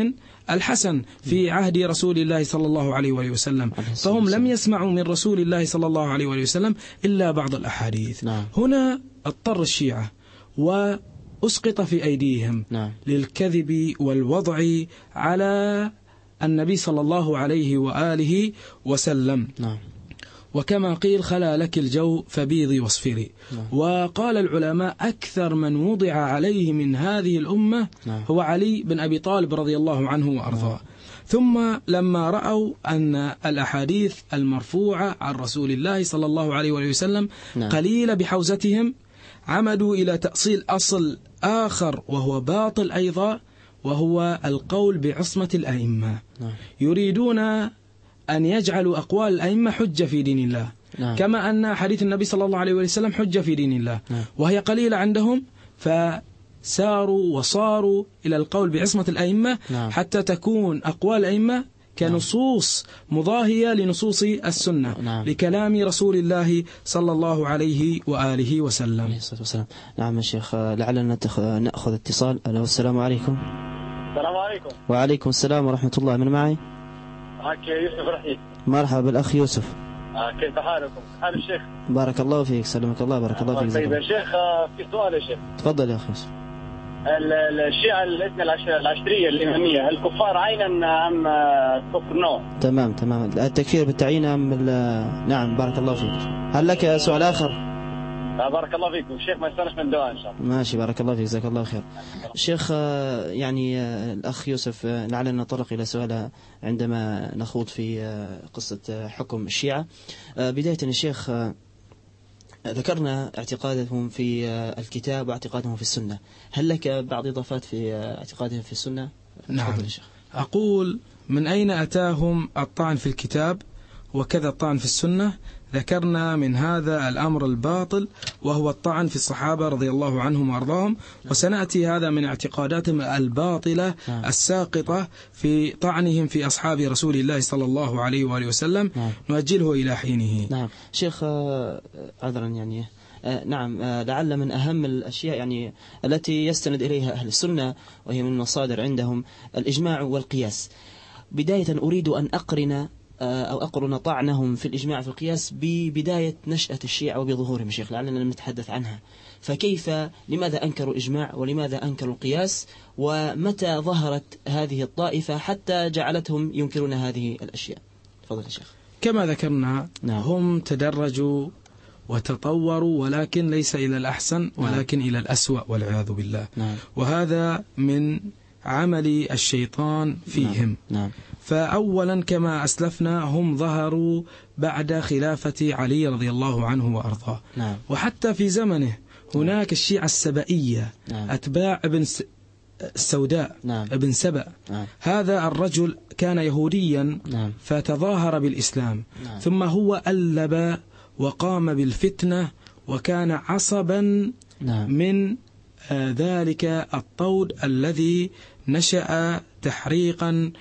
الحسن في عهد رسول الله صلى الله عليه وآله وسلم، فهم لم يسمعوا من رسول الله صلى الله عليه وآله وسلم إلا بعض الأحاديث. هنا اضطر الشيعة وأسقط في أيديهم للكذب والوضع على النبي صلى الله عليه وآله وسلم. وكما قيل خلا لك الجو فبيضي واصفري. وقال العلماء أكثر من وضع عليه من هذه الأمة هو علي بن أبي طالب رضي الله عنه وأرضاه. ثم لما رأوا أن الأحاديث المرفوعة عن رسول الله صلى الله عليه وسلم قليلة بحوزتهم، عمدوا إلى تأصيل أصل آخر وهو باطل أيضا، وهو القول بعصمة الأئمة. يريدون أن يجعلوا أقوال الأئمة حجة في دين الله، كما أن حديث النبي صلى الله عليه وسلم حجة في دين الله، وهي قليلة عندهم، فساروا وصاروا إلى القول بعصمة الأئمة حتى تكون أقوال الأئمة كنصوص مضاهية لنصوص السنة لكلام رسول الله صلى الله عليه وآله وسلم. نعم يا شيخ، لعلنا نأخذ اتصال. ألو، السلام عليكم. السلام عليكم. وعليكم السلام ورحمة الله. من معي؟ معك يوسف رحيل. مرحبا بالأخ يوسف. كيف حالكم؟ حال الشيخ؟ بارك الله فيك، سلمك الله، بارك الله فيك. طيب يا شيخ، في سؤال يا شيخ. تفضل يا أخي يوسف. الشيعة الاثنى العشرية الإمامية، هل كفار عينا أم كفر نوع؟ تمام. التكفير بالتعيين أم نعم، بارك الله فيك. هل لك سؤال آخر؟ بارك الله فيكم الشيخ، ما يستنش من دعاء إن شاء الله. ماشي، بارك الله فيك، جزاك الله خير. الشيخ يعني الأخ يوسف لعلنا نتطرق إلى سؤال عندما نخوض في قصة حكم الشيعة. بداية الشيخ، ذكرنا اعتقادهم في الكتاب واعتقادهم في السنة، هل لك بعض إضافات في اعتقادهم في السنة؟ نعم. أقول من أين أتاهم الطعن في الكتاب وكذا الطعن في السنة؟ ذكرنا من هذا الأمر الباطل وهو الطعن في الصحابة رضي الله عنهم وأرضاهم، وسنأتي هذا من اعتقاداتهم الباطلة الساقطة في طعنهم في أصحاب رسول الله صلى الله عليه وآله وسلم. نؤجله إلى حينه. نعم شيخ، عذرا يعني نعم، لعل من أهم الأشياء يعني التي يستند إليها أهل السنة وهي من المصادر عندهم الإجماع والقياس. بداية أريد أن أقرن طعنهم في الإجماع في القياس ببداية نشأة الشيعة وبظهورهم شيخ، لعلنا لم نتحدث عنها. فكيف، لماذا أنكروا الإجماع ولماذا أنكروا القياس، ومتى ظهرت هذه الطائفة حتى جعلتهم ينكرون هذه الأشياء؟ تفضل يا شيخ. كما ذكرنا هم تدرجوا وتطوروا، ولكن ليس إلى الأحسن ولكن إلى الأسوأ والعياذ بالله. وهذا من عمل الشيطان فيهم. فأولا كما أسلفنا هم ظهروا بعد خلافة علي رضي الله عنه وأرضاه. وحتى في زمنه هناك الشيعة السبائية أتباع ابن السوداء ابن سبأ. هذا الرجل كان يهوديا فتظاهر بالإسلام، ثم هو ألب وقام بالفتنة وكان عصبا من ذلك الطود الذي نشأ تحريقا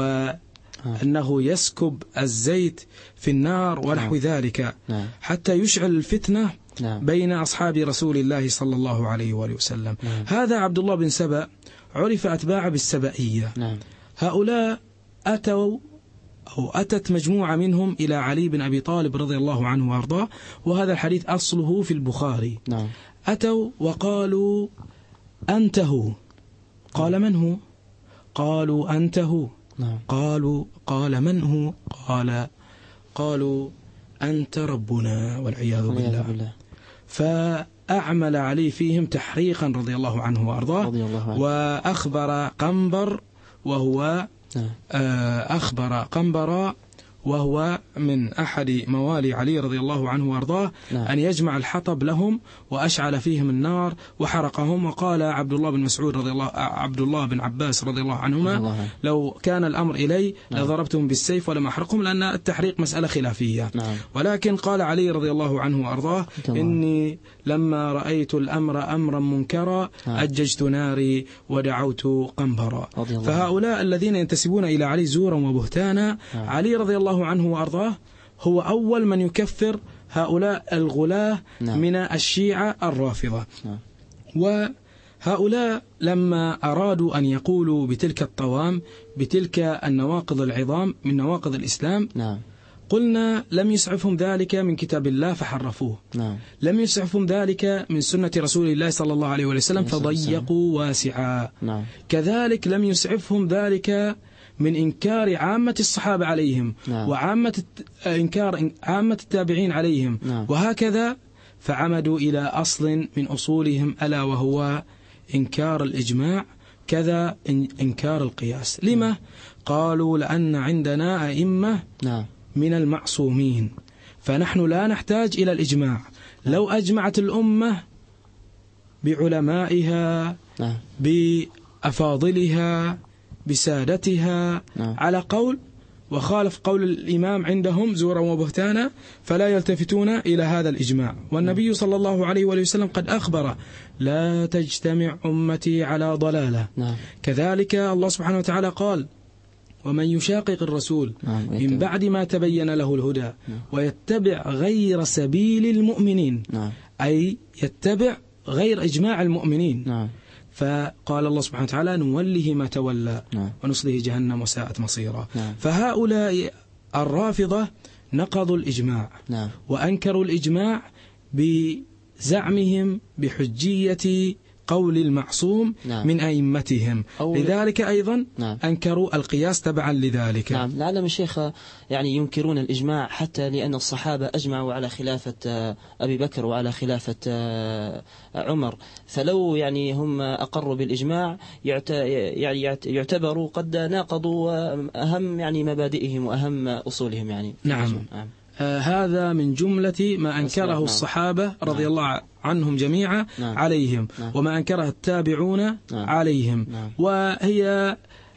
وأنه يسكب الزيت في النار ونحو ذلك حتى يشعل الفتنة بين أصحاب رسول الله صلى الله عليه وآله وسلم. هذا عبد الله بن سبأ عرف أتباع بالسبائية. هؤلاء أتت مجموعة منهم إلى علي بن أبي طالب رضي الله عنه وأرضاه، وهذا الحديث أصله في البخاري. أتوا وقالوا أنت هو. قال من هو؟ قالوا أنت هو. قال من هو؟ قالوا أنت ربنا والعياذ بالله. فأعمل علي فيهم تحريقا رضي الله عنه وأرضاه. وأخبر قنبر وهو من أحد موالي علي رضي الله عنه وأرضاه أن يجمع الحطب لهم وأشعل فيهم النار وحرقهم. وقال عبد الله بن عباس رضي الله عنهما لو كان الأمر إلي لضربتهم بالسيف ولم أحرقهم، لأن التحريق مسألة خلافية. ولكن قال علي رضي الله عنه وأرضاه إني لما رأيت الأمر أمرا منكرا أججت ناري ودعوت قنبرا. فهؤلاء الذين ينتسبون إلى علي زورا وبهتانا، علي رضي الله عنه وأرضاه هو أول من يكفر هؤلاء الغلاة من الشيعة الرافضة. هؤلاء لما أرادوا أن يقولوا بتلك الطوام بتلك النواقض العظام من نواقض الإسلام، قلنا لم يسعفهم ذلك من كتاب الله فحرفوه، لم يسعفهم ذلك من سنة رسول الله صلى الله عليه وسلم فضيقوا واسعا، كذلك لم يسعفهم ذلك من إنكار عامة الصحابة عليهم وعامة إنكار عامة التابعين عليهم، وهكذا فعمدوا إلى أصل من أصولهم ألا وهو إنكار الإجماع كذا إنكار القياس. لما؟ قالوا لأن عندنا أئمة من المعصومين فنحن لا نحتاج إلى الإجماع، لو أجمعت الأمة بعلمائها بأفاضلها بسادتها على قول وخالف قول الإمام عندهم زورا وبهتانا فلا يلتفتون إلى هذا الإجماع. والنبي صلى الله عليه وسلم قد أخبر لا تجتمع أمتي على ضلالة. كذلك الله سبحانه وتعالى قال ومن يشاقق الرسول من بعد ما تبين له الهدى ويتبع غير سبيل المؤمنين، أي يتبع غير إجماع المؤمنين، فقال الله سبحانه وتعالى نوله ما تولى ونصله جهنم وساءت مصيرا. فهؤلاء الرافضة نقضوا الإجماع وأنكروا الإجماع بزعمهم بحجية قول المعصوم من أئمتهم، لذلك أيضا أنكروا القياس تبعا لذلك. لعلم الشيخ يعني ينكرون الإجماع حتى لأن الصحابة أجمعوا على خلافة أبي بكر وعلى خلافة عمر، فلو يعني هم أقروا بالإجماع يعتبروا قد ناقضوا أهم يعني مبادئهم وأهم أصولهم يعني. هذا من جملة ما أنكره الصحابة رضي الله عنهم جميعا عليهم وما أنكره التابعون عليهم، وهي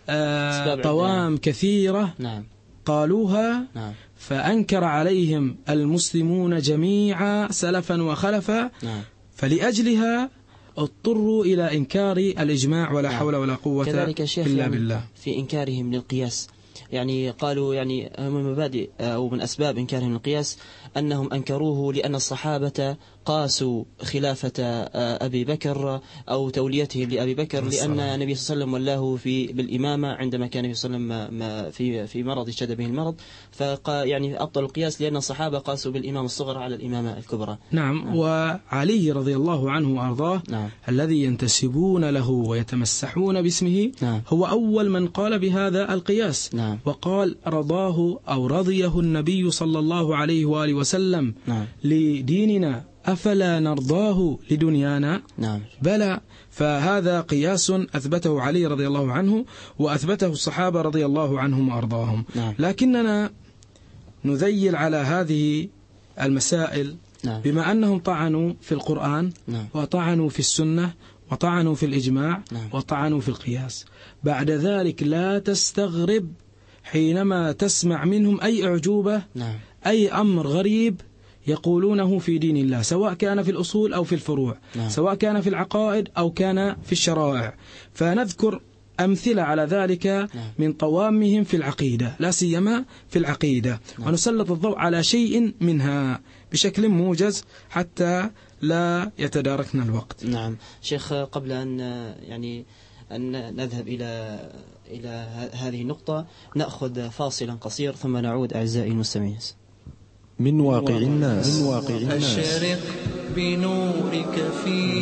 طوام كثيرة قالوها فأنكر عليهم المسلمون جميعا سلفا وخلفا، فلأجلها اضطروا إلى إنكار الإجماع ولا حول ولا قوة إلا بالله. في إنكارهم للقياس يعني قالوا يعني من مبادئ أو من أسباب إنكارهم القياس أنهم أنكروه لأن الصحابة قاسوا خلافة أبي بكر أو توليته لأبي بكر لأن النبي صلى الله عليه وسلم ولاه بالإمامة عندما كان النبي صلى الله عليه وسلم في مرض اشتد به المرض، يعني أبطل القياس لأن الصحابة قاسوا بالإمام الصغرى على الإمامة الكبرى. وعلي رضي الله عنه وأرضاه الذي ينتسبون له ويتمسحون باسمه هو أول من قال بهذا القياس وقال رضاه أو رضيه النبي صلى الله عليه وآله وسلم لديننا أفلا نرضاه لدنيانا؟ بلى. فهذا قياس أثبته علي رضي الله عنه وأثبته الصحابة رضي الله عنهم وأرضاهم. لكننا نذيل على هذه المسائل بما أنهم طعنوا في القرآن وطعنوا في السنة وطعنوا في الإجماع وطعنوا في القياس، بعد ذلك لا تستغرب حينما تسمع منهم أي أعجوبة أي أمر غريب يقولونه في دين الله، سواء كان في الأصول أو في الفروع، سواء كان في العقائد أو كان في الشرائع. فنذكر أمثلة على ذلك من طوامهم في العقيدة، لا سيما في العقيدة، ونسلط الضوء على شيء منها بشكل موجز حتى لا يتداركنا الوقت. نعم شيخ، قبل أن نذهب إلى هذه النقطة نأخذ فاصلا قصير ثم نعود أعزائي المستمعين. من واقع الناس. أشرق بنورك في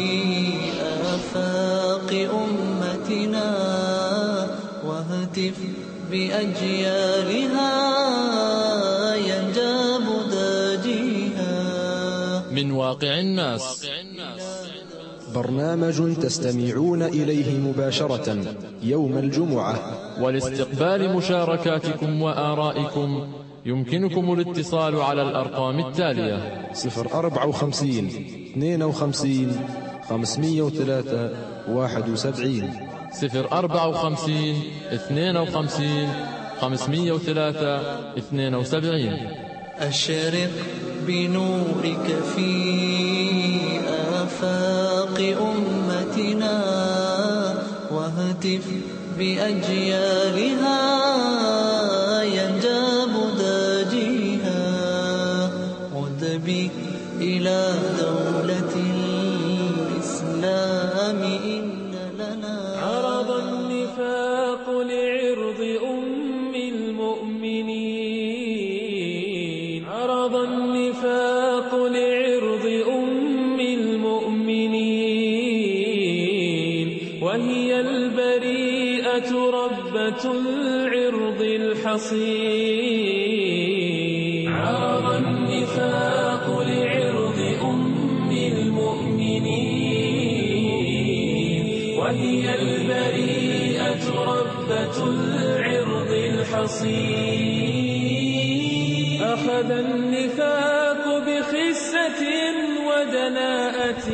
آفاق أمتنا واهتف بأجيالها ينجاب داجيها. من واقع الناس، برنامج تستمعون إليه مباشرة يوم الجمعة. ولاستقبال مشاركاتكم وآرائكم يمكنكم الاتصال على الأرقام التالية: 054 52 503 71 054 52 503 72. أشرق بنورك في آفاق أمتنا واهتف بأجيالها ينجاب داجيها. عد بي إلى دولة الإسلام ربة العرض الحصين. عرض النفاق لعرض أم المؤمنين، وهي البريئة ربة العرض الحصين. أخذ النفاق بخسة ودناءة.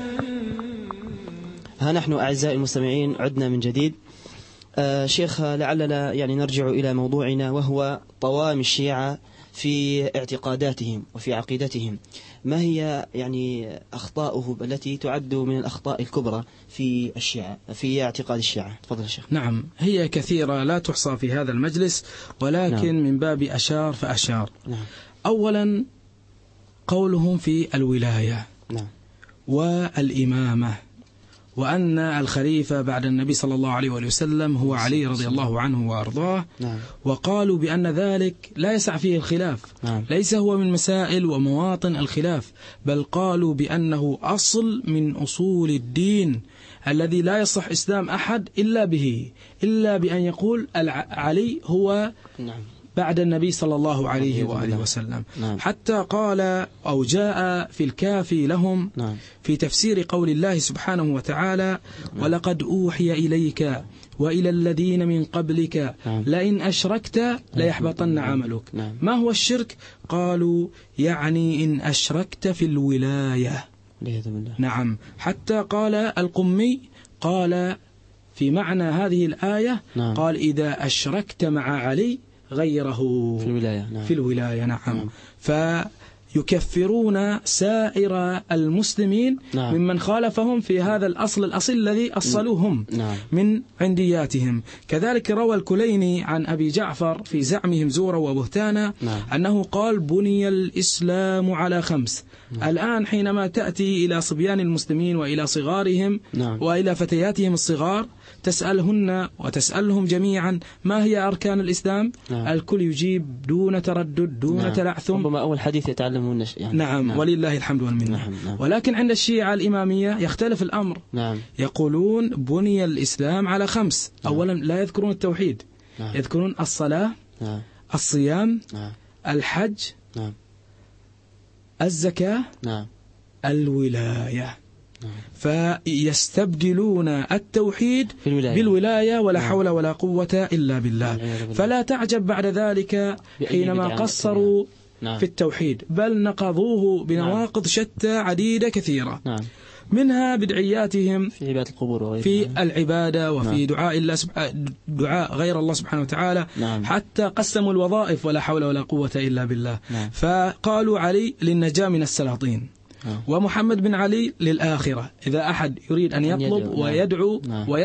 ها نحن أعزائي المستمعين عدنا من جديد. شيخ، لعلنا يعني نرجع إلى موضوعنا، وهو طوام الشيعة في اعتقاداتهم وفي عقيدتهم. ما هي يعني أخطاؤه التي تعد من الأخطاء الكبرى في الشيعة، في اعتقاد الشيعة؟ تفضل الشيخ. نعم، هي كثيرة لا تحصى في هذا المجلس، ولكن من باب أشار فأشار. أولا قولهم في الولاية والإمامة، وأن الخليفة بعد النبي صلى الله عليه وسلم هو علي رضي الله عنه وأرضاه. وقالوا بأن ذلك لا يسع فيه الخلاف، ليس هو من مسائل ومواطن الخلاف، بل قالوا بأنه أصل من أصول الدين الذي لا يصح إسلام أحد إلا به، إلا بأن يقول علي هو بعد النبي صلى الله عليه وآله وسلم. حتى قال أو جاء في الكافي لهم في تفسير قول الله سبحانه وتعالى: ولقد أوحي إليك وإلى الذين من قبلك لئن أشركت ليحبطن عملك. ما هو الشرك؟ قالوا يعني إن أشركت في الولاية. نعم، حتى قال القمي قال في معنى هذه الآية قال: إذا أشركت مع علي غيره في الولاية. نعم. فيكفرون سائر المسلمين ممن خالفهم في هذا الأصل الذي أصلوهم من عندياتهم. كذلك روى الكليني عن أبي جعفر في زعمهم زورا وبهتانا أنه قال: بني الإسلام على 5. الآن حينما تأتي إلى صبيان المسلمين وإلى صغارهم وإلى فتياتهم الصغار تسألهن وتسألهم جميعا ما هي أركان الإسلام، الكل يجيب دون تردد دون تلعثم. ربما أول حديث يتعلمون يعني. ولله الحمد والمنة. ولكن عند الشيعة الإمامية يختلف الأمر. يقولون بني الإسلام على 5. أولا لا يذكرون التوحيد، يذكرون الصلاة، الصيام، الحج، الزكاة، الولاية. فيستبدلون التوحيد بالولاية، ولا حول ولا قوة إلا بالله. فلا تعجب بعد ذلك حينما قصروا في التوحيد، بل نقضوه بنواقض شتى عديدة كثيرة. منها بدعياتهم في عبادة القبور وغيرها، في العبادة وفي دعاء الله دعاء غير الله سبحانه وتعالى. حتى قسموا الوظائف، ولا حول ولا قوة إلا بالله. فقالوا علي للنجاة من السلاطين، ومحمد بن علي للآخرة. إذا أحد يريد أن يطلب ويدعو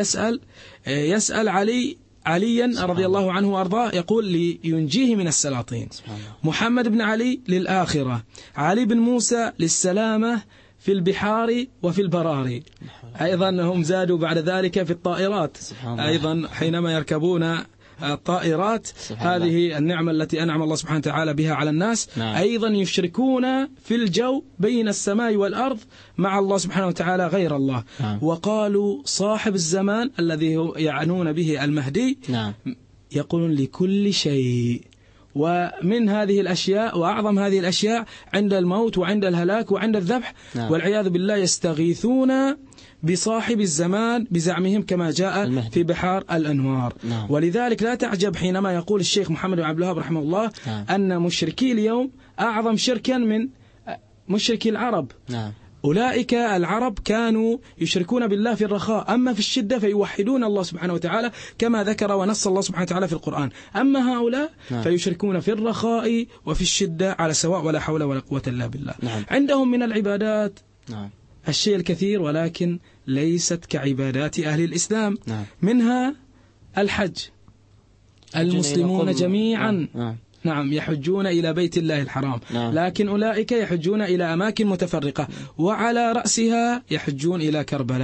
يسأل عليا رضي الله عنه وأرضاه، يقول لينجيه من السلاطين. محمد بن علي للآخرة، علي بن موسى للسلامة في البحار وفي البراري. أيضا هم زادوا بعد ذلك في الطائرات، أيضا حينما يركبون الطائرات، هذه النعمة التي أنعم الله سبحانه وتعالى بها على الناس. أيضا يشركون في الجو بين السماء والأرض مع الله سبحانه وتعالى غير الله. وقالوا صاحب الزمان الذي يعنون به المهدي، يقولون لكل شيء. ومن هذه الأشياء وأعظم هذه الأشياء عند الموت وعند الهلاك وعند الذبح والعياذ بالله يستغيثون بصاحب الزمان بزعمهم كما جاء في بحار الأنوار. ولذلك لا تعجب حينما يقول الشيخ محمد بن عبد الوهاب رحمه الله أن مشركي اليوم أعظم شركا من مشركي العرب. أولئك العرب كانوا يشركون بالله في الرخاء، أما في الشدة فيوحدون الله سبحانه وتعالى كما ذكر ونص الله سبحانه وتعالى في القرآن. أما هؤلاء فيشركون في الرخاء وفي الشدة على سواء، ولا حول ولا قوة إلا بالله. عندهم من العبادات الشيء الكثير، ولكن ليست كعبادات أهل الإسلام. منها الحج، المسلمون جميعا نعم يحجون إلى بيت الله الحرام، لكن أولئك يحجون إلى أماكن متفرقة، وعلى رأسها يحجون إلى كربلاء.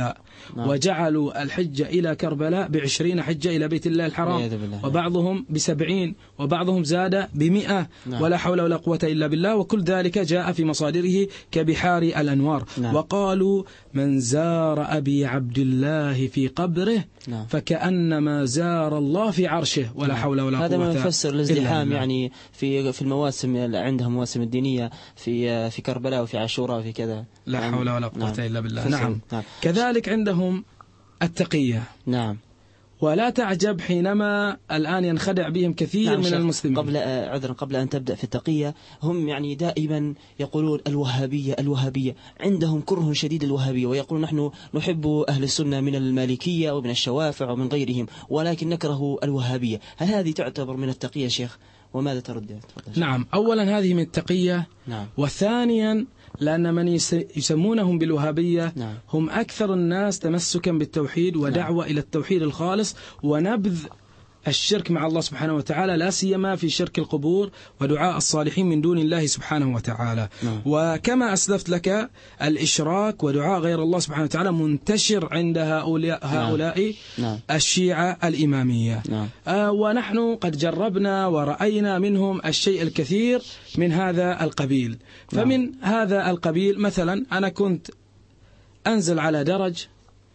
وجعلوا الحجة إلى كربلاء ب20 حجة إلى بيت الله الحرام، وبعضهم ب70 وبعضهم زاد ب100 ولا حول ولا قوة إلا بالله. وكل ذلك جاء في مصادره كبحار الأنوار. وقالوا من زار أبي عبد الله في قبره فكأنما زار الله في عرشه ولا حول ولا قوة. هذا ما يفسر الازدحام يعني في المواسم، عندهم مواسم الدينية في كربلاء وفي عاشوراء وفي كذا. لا حول ولا قوة إلا بالله. نعم. كذلك عندهم التقية. نعم. ولا تعجب حينما الآن ينخدع بهم كثير من المسلمين. قبل أن تبدأ في التقية، هم يعني دائما يقولون الوهابية، عندهم كره شديد الوهابية، ويقولون نحن نحب أهل السنة من المالكية ومن الشوافع ومن غيرهم، ولكن نكره الوهابية. هل هذه تعتبر من التقية شيخ؟ وماذا ترد؟ نعم، أولا هذه من التقية. وثانيا لأن من يسمونهم بالوهابية هم أكثر الناس تمسكا بالتوحيد ودعوة إلى التوحيد الخالص ونبذ الشرك مع الله سبحانه وتعالى، لا سيما في شرك القبور ودعاء الصالحين من دون الله سبحانه وتعالى. وكما أسلفت لك الإشراك ودعاء غير الله سبحانه وتعالى منتشر عند هؤلاء الشيعة الإمامية. ونحن قد جربنا ورأينا منهم الشيء الكثير من هذا القبيل. فمن هذا القبيل مثلا أنا كنت أنزل على درج،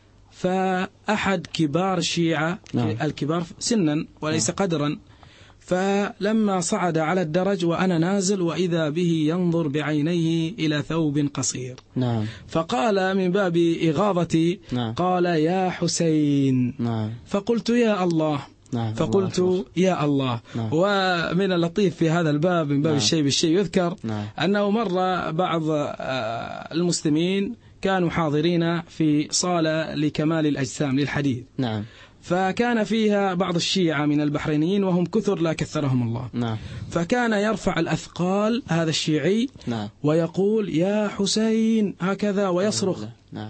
فأحد كبار الشيعة الكبار سنا وليس قدرا، فلما صعد على الدرج وأنا نازل وإذا به ينظر بعينيه إلى ثوب قصير. فقال من باب إغاظتي قال يا حسين. فقلت يا الله. فقلت يا الله. ومن اللطيف في هذا الباب من باب الشيء بالشيء يذكر أنه مر بعض المسلمين كانوا حاضرين في صالة لكمال الأجسام للحديث. فكان فيها بعض الشيعة من البحرينيين وهم كثر لا كثرهم الله. فكان يرفع الأثقال هذا الشيعي ويقول يا حسين هكذا ويصرخ.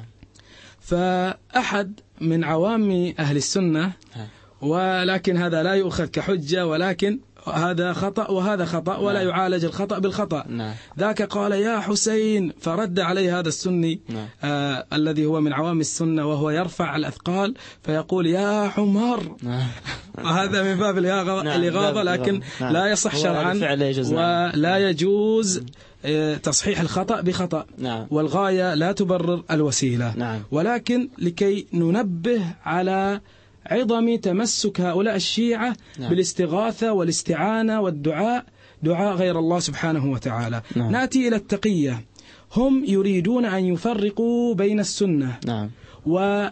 فأحد من عوام أهل السنة، ولكن هذا لا يؤخذ كحجة، ولكن هذا خطأ وهذا خطأ ولا يعالج الخطأ بالخطأ. ذاك قال يا حسين، فرد عليه هذا السني الذي هو من عوام السنة وهو يرفع الأثقال فيقول يا حمار. وهذا من باب الإغاظة، لكن لا يصح شرعا ولا يجوز تصحيح الخطأ بخطأ. والغاية لا تبرر الوسيلة. ولكن لكي ننبه على عظم تمسك هؤلاء الشيعة بالاستغاثة والاستعانة والدعاء، دعاء غير الله سبحانه وتعالى. نأتي إلى التقية. هم يريدون أن يفرقوا بين السنة، ولا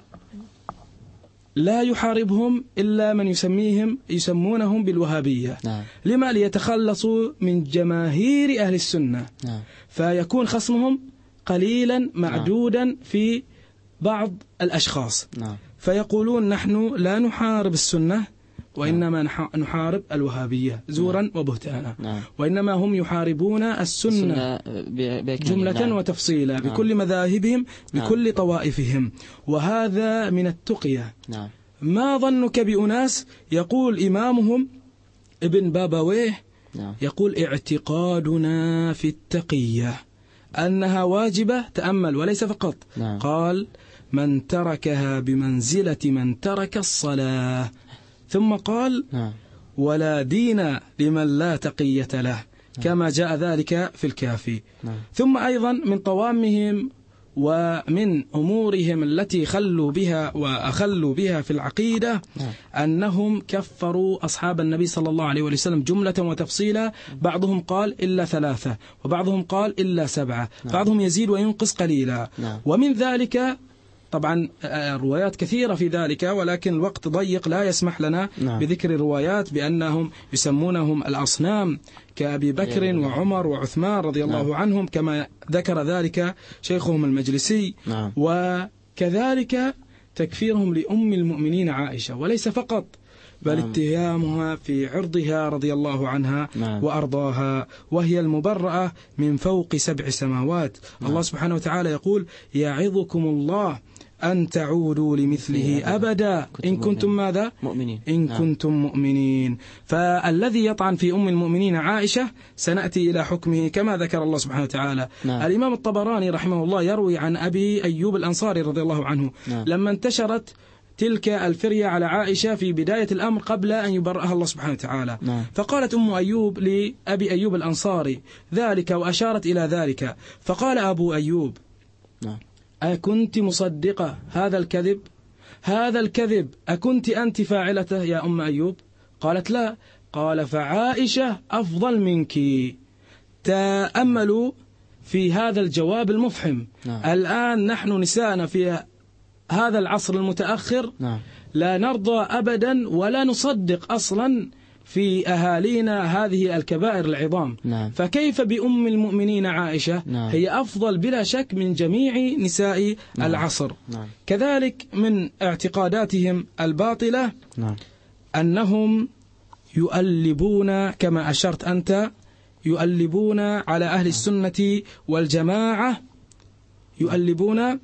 يحاربهم إلا من يسمونهم بالوهابية. لما؟ ليتخلصوا من جماهير أهل السنة، فيكون خصمهم قليلا معدودا في بعض الأشخاص. فيقولون نحن لا نحارب السنة وإنما نحارب الوهابية زورا وبهتانا. وإنما هم يحاربون السنة جملة وتفصيلا بكل مذاهبهم بكل طوائفهم، وهذا من التقية. ما ظنك بأناس يقول إمامهم ابن بابويه يقول اعتقادنا في التقية أنها واجبة، تأمل، وليس فقط قال من تركها بمنزلة من ترك الصلاة، ثم قال ولا دين لمن لا تقية له، كما جاء ذلك في الكافي. ثم أيضا من طوامهم ومن أمورهم التي خلوا بها وأخلوا بها في العقيدة أنهم كفروا أصحاب النبي صلى الله عليه وسلم جملة وتفصيلا. بعضهم قال إلا 3، وبعضهم قال إلا 7، بعضهم يزيد وينقص قليلا. ومن ذلك طبعا روايات كثيرة في ذلك، ولكن الوقت ضيق لا يسمح لنا بذكر روايات بأنهم يسمونهم الأصنام كأبي بكر وعمر وعثمان رضي الله عنهم، كما ذكر ذلك شيخهم المجلسي. وكذلك تكفيرهم لأم المؤمنين عائشة، وليس فقط بل اتهامها في عرضها رضي الله عنها وأرضاها، وهي المبرأة من فوق 7 سماوات. الله سبحانه وتعالى يقول يعظكم الله أن تعودوا لمثله أبدا إن كنتم ماذا؟ مؤمنين. إن كنتم مؤمنين. فالذي يطعن في أم المؤمنين عائشة سنأتي إلى حكمه كما ذكر الله سبحانه وتعالى. الإمام الطبراني رحمه الله يروي عن أبي أيوب الأنصاري رضي الله عنه لما انتشرت تلك الفرية على عائشة في بداية الأمر قبل أن يبرأها الله سبحانه وتعالى، فقالت أم أيوب لأبي أيوب الأنصاري ذلك وأشارت إلى ذلك، فقال أبو أيوب أكنت مصدقة هذا الكذب؟ هذا الكذب أكنت أنت فاعلته يا أم أيوب؟ قالت لا. قال فعائشة أفضل منك. تأملوا في هذا الجواب المفحم. الآن نحن نساءنا في هذا العصر المتأخر لا نرضى أبدا ولا نصدق أصلا في أهالينا هذه الكبائر العظام. فكيف بأم المؤمنين عائشة؟ هي أفضل بلا شك من جميع نساء العصر. كذلك من اعتقاداتهم الباطلة أنهم يؤلبون كما أشرت أنت، يؤلبون على أهل السنة والجماعة، يؤلبون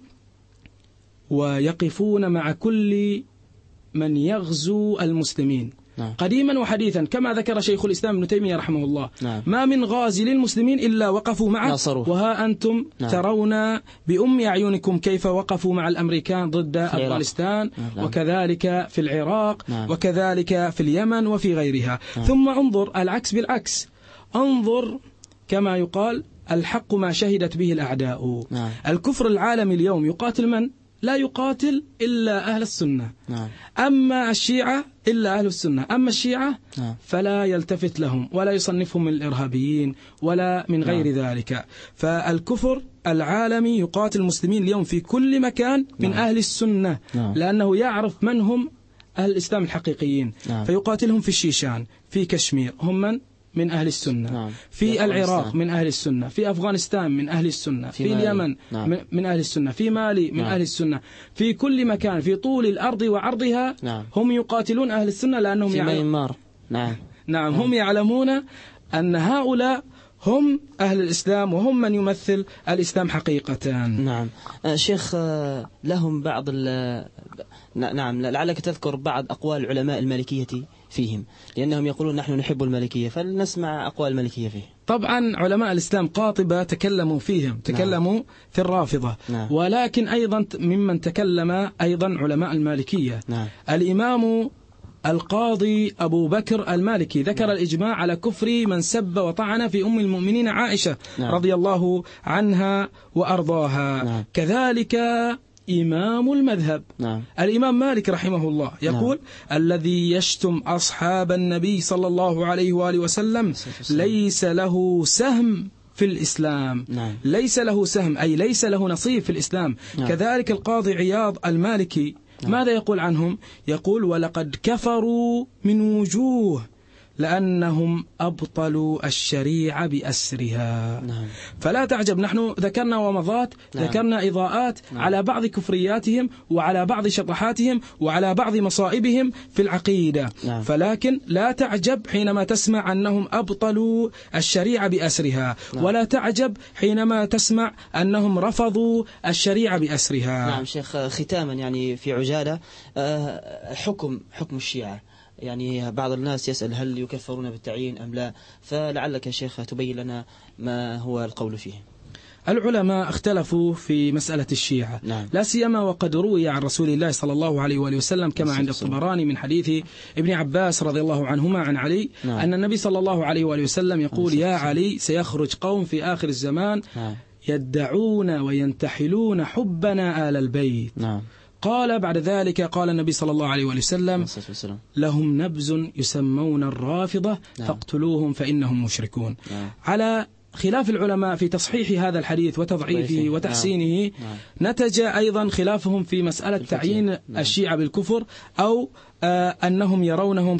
ويقفون مع كل من يغزو المسلمين قديما وحديثا كما ذكر شيخ الإسلام ابن تيمية رحمه الله. ما من غازي للمسلمين إلا وقفوا معه، وها أنتم ترون بأم أعينكم كيف وقفوا مع الأمريكان ضد أفغانستان، وكذلك في العراق، وكذلك في اليمن وفي غيرها. ثم انظر العكس بالعكس، انظر كما يقال الحق ما شهدت به الأعداء. الكفر العالمي اليوم يقاتل من؟ لا يقاتل إلا أهل السنة. أما الشيعة إلا أهل السنة، أما الشيعة فلا يلتفت لهم ولا يصنفهم من الإرهابيين ولا من غير ذلك. فالكفر العالمي يقاتل المسلمين اليوم في كل مكان من أهل السنة، لأنه يعرف من هم أهل الإسلام الحقيقيين، فيقاتلهم في الشيشان، في كشمير هم من أهل السنة، في العراق من أهل السنة، في أفغانستان من أهل السنة، في اليمن من أهل السنة، في مالي من أهل السنة، في كل مكان في طول الأرض وعرضها هم يقاتلون أهل السنة، لأنهم هم يعلمون أن هؤلاء هم أهل الإسلام وهم من يمثل الإسلام حقيقة. شيخ، لهم بعض لعلك تذكر بعض أقوال علماء المالكية فيهم، لأنهم يقولون نحن نحب المالكية، فلنسمع أقوال المالكية فيه. طبعا علماء الإسلام قاطبة تكلموا فيهم، تكلموا في الرافضة، ولكن أيضا ممن تكلم أيضا علماء المالكية. الإمام القاضي أبو بكر المالكي ذكر الإجماع على كفر من سب وطعن في أم المؤمنين عائشة رضي الله عنها وأرضاها. كذلك إمام المذهب الإمام مالك رحمه الله يقول الذي يشتم أصحاب النبي صلى الله عليه وآله وسلم ليس له سهم في الإسلام. ليس له سهم أي ليس له نصيب في الإسلام. كذلك القاضي عياض المالكي ماذا يقول عنهم؟ يقول ولقد كفروا من وجوه لأنهم أبطلوا الشريعة بأسرها. فلا تعجب، نحن ذكرنا ومضات، ذكرنا إضاءات على بعض كفرياتهم وعلى بعض شطحاتهم وعلى بعض مصائبهم في العقيدة. فلكن لا تعجب حينما تسمع أنهم أبطلوا الشريعة بأسرها، ولا تعجب حينما تسمع أنهم رفضوا الشريعة بأسرها. نعم شيخ، ختاما يعني في عجالة، حكم الشيعة، يعني بعض الناس يسأل هل يكفرون بالتعيين أم لا، فلعلك يا شيخ تبين لنا ما هو القول فيه. العلماء اختلفوا في مسألة الشيعة، لا سيما وقد روي عن رسول الله صلى الله عليه وآله وسلم كما عند الطبراني من حديث ابن عباس رضي الله عنهما عن علي أن النبي صلى الله عليه وآله وسلم يقول يا علي سيخرج قوم في آخر الزمان يدعون وينتحلون حبنا آل البيت. قال بعد ذلك قال النبي صلى الله عليه وسلم لهم نبز يسمون الرافضة فاقتلوهم فإنهم مشركون. على خلاف العلماء في تصحيح هذا الحديث وتضعيفه وتحسينه، نتج أيضا خلافهم في مسألة تعيين الشيعة بالكفر، أو أنهم يرونهم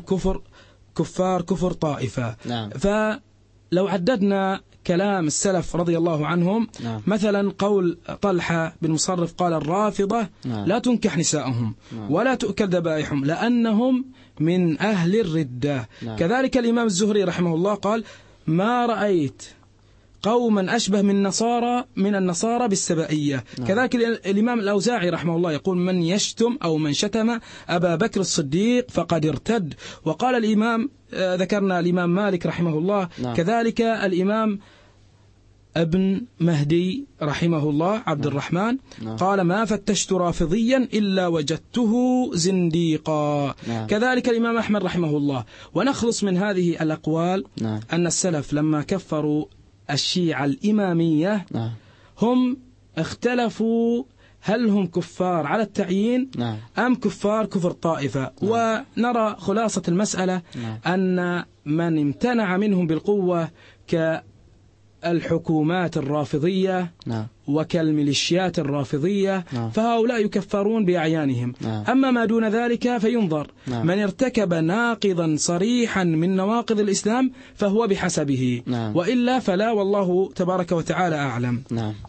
كفر طائفة. فلو عددنا كلام السلف رضي الله عنهم، مثلا قول طلحة بن مصرف قال الرافضة لا تنكح نساءهم ولا تؤكل ذبائحهم لأنهم من أهل الردة. كذلك الإمام الزهري رحمه الله قال ما رأيت قوما أشبه من النصارى بالسبائية. كذلك الإمام الأوزاعي رحمه الله يقول من يشتم أو من شتم أبا بكر الصديق فقد ارتد. وقال الإمام ذكرنا الإمام مالك رحمه الله كذلك الإمام ابن مهدي رحمه الله عبد الرحمن قال ما فتشت رافضيا إلا وجدته زنديقا. كذلك الإمام أحمد رحمه الله. ونخلص من هذه الأقوال أن السلف لما كفروا الشيعة الإمامية هم اختلفوا هل هم كفار على التعيين أم كفار كفر طائفة. ونرى خلاصة المسألة أن من امتنع منهم بالقوة كالحكومات الرافضية وكالميليشيات الرافضية فهؤلاء يكفرون بأعيانهم. أما ما دون ذلك فينظر من ارتكب ناقضا صريحا من نواقض الإسلام فهو بحسبه وإلا فلا، والله تبارك وتعالى أعلم.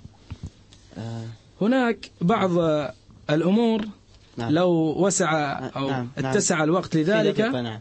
هناك بعض الأمور لو وسع أو اتسع الوقت لذلك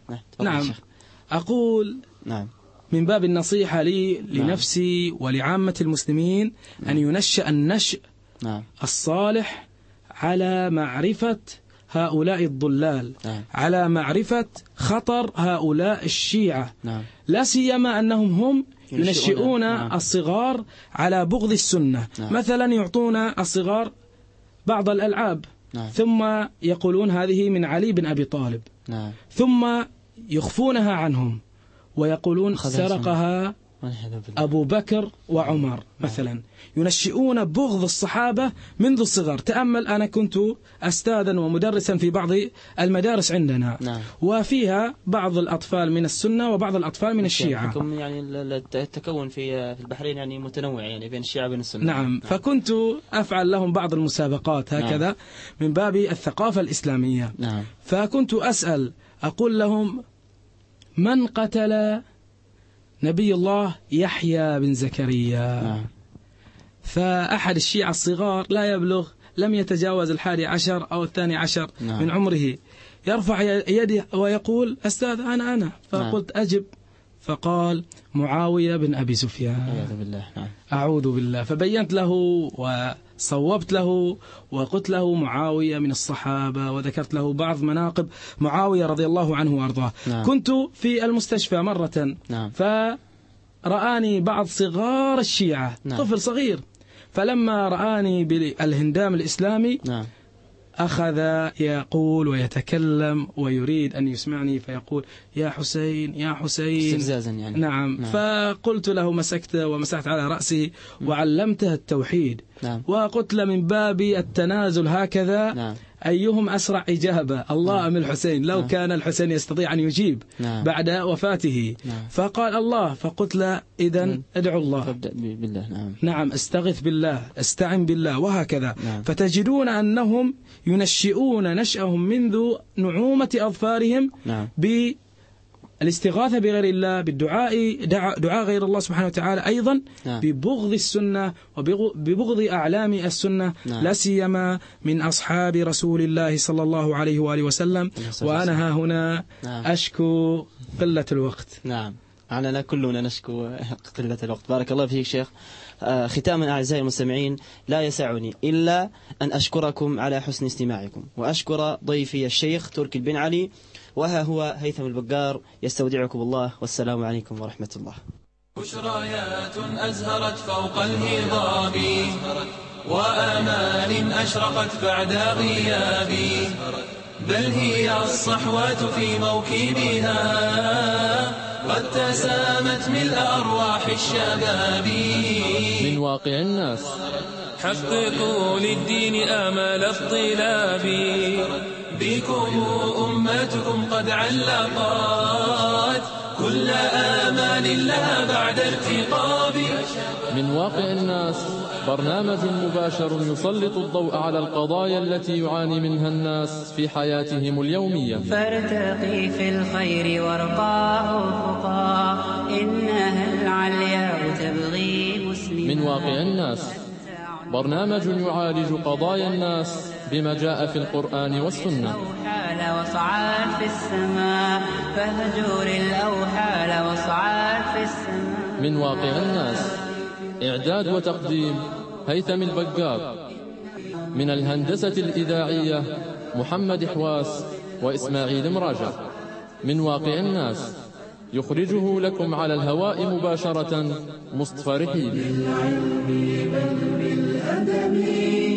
أقول من باب النصيحة لي لنفسي ولعامة المسلمين أن ينشأ النشء الصالح على معرفة هؤلاء الضلال، على معرفة خطر هؤلاء الشيعة، لا سيما أنهم هم ينشئون الصغار على بغض السنة. مثلا يعطون الصغار بعض الألعاب ثم يقولون هذه من علي بن أبي طالب ثم يخفونها عنهم ويقولون سرقها أبو بكر وعمر مثلا. ينشئون بغض الصحابة منذ الصغر. تأمل، أنا كنت أستاذا ومدرسا في بعض المدارس عندنا وفيها بعض الأطفال من السنة وبعض الأطفال من الشيعة. يعني التكون في البحرين يعني متنوع يعني بين الشيعة وبين السنة. فكنت أفعل لهم بعض المسابقات هكذا من باب الثقافة الإسلامية. فكنت أسأل أقول لهم من قتل نبي الله يحيى بن زكريا؟ فأحد الشيعة الصغار لا يبلغ، لم يتجاوز 11 أو 12 من عمره، يرفع يده ويقول أستاذ أنا. فقلت أجب، فقال معاوية بن أبي سفيان. أعوذ بالله. فبينت له وصوبت له وقلت له معاوية من الصحابة، وذكرت له بعض مناقب معاوية رضي الله عنه وأرضاه. كنت في المستشفى مرة فرآني بعض صغار الشيعة، طفل صغير، فلما رآني بالهندام الإسلامي أخذ يقول ويتكلم ويريد أن يسمعني، فيقول يا حسين يا حسين استفزازا يعني. فقلت له، مسكت ومسحت على رأسه وعلمته التوحيد وقلت له من باب التنازل هكذا أيهم أسرع إجابة، الله أم الحسين؟ لو كان الحسين يستطيع أن يجيب بعد وفاته فقال الله. فقلت له إذن ادعو الله بالله. استغث بالله، استعن بالله، وهكذا. فتجدون أنهم ينشئون نشأهم منذ نعومة أظفارهم بالاستغاثة بغير الله، بالدعاء دعاء غير الله سبحانه وتعالى، أيضا ببغض السنة وببغض أعلام السنة، لا سيما من أصحاب رسول الله صلى الله عليه وآله وسلم. وأنا ها هنا أشكو قلة الوقت. أننا كلنا نشكو قلة الوقت. بارك الله فيك شيخ. ختاما أعزائي المستمعين، لا يسعني إلا أن أشكركم على حسن استماعكم، وأشكر ضيفي الشيخ تركي بن علي، وها هو هيثم البقار يستودعكم الله، والسلام عليكم ورحمة الله. بشريات أزهرت فوق الهضاب، وآمال أشرقت بعد غيابي، بل هي الصحوات في موكبها قد تسامت ملء أرواح الشباب. من واقع الناس حققوا للدين آمال الطلاب، بكم أمتكم قد علقت كل آمال لها بعد ارتقاب. من واقع الناس برنامج مباشر يسلط الضوء على القضايا التي يعاني منها الناس في حياتهم اليومية. فارتقي في الخير وارقى أفقا، إنها العلياء تبغي مسلما. من واقع الناس برنامج يعالج قضايا الناس بما جاء في القرآن والسنة. وصعد في السماء، فهجور الأوحال وصعد في السماء. من واقع الناس إعداد وتقديم هيثم البقار. من الهندسة الإذاعية محمد حواس وإسماعيل مراجع. من واقع الناس يخرجه لكم على الهواء مباشرة مصطفى رحيل.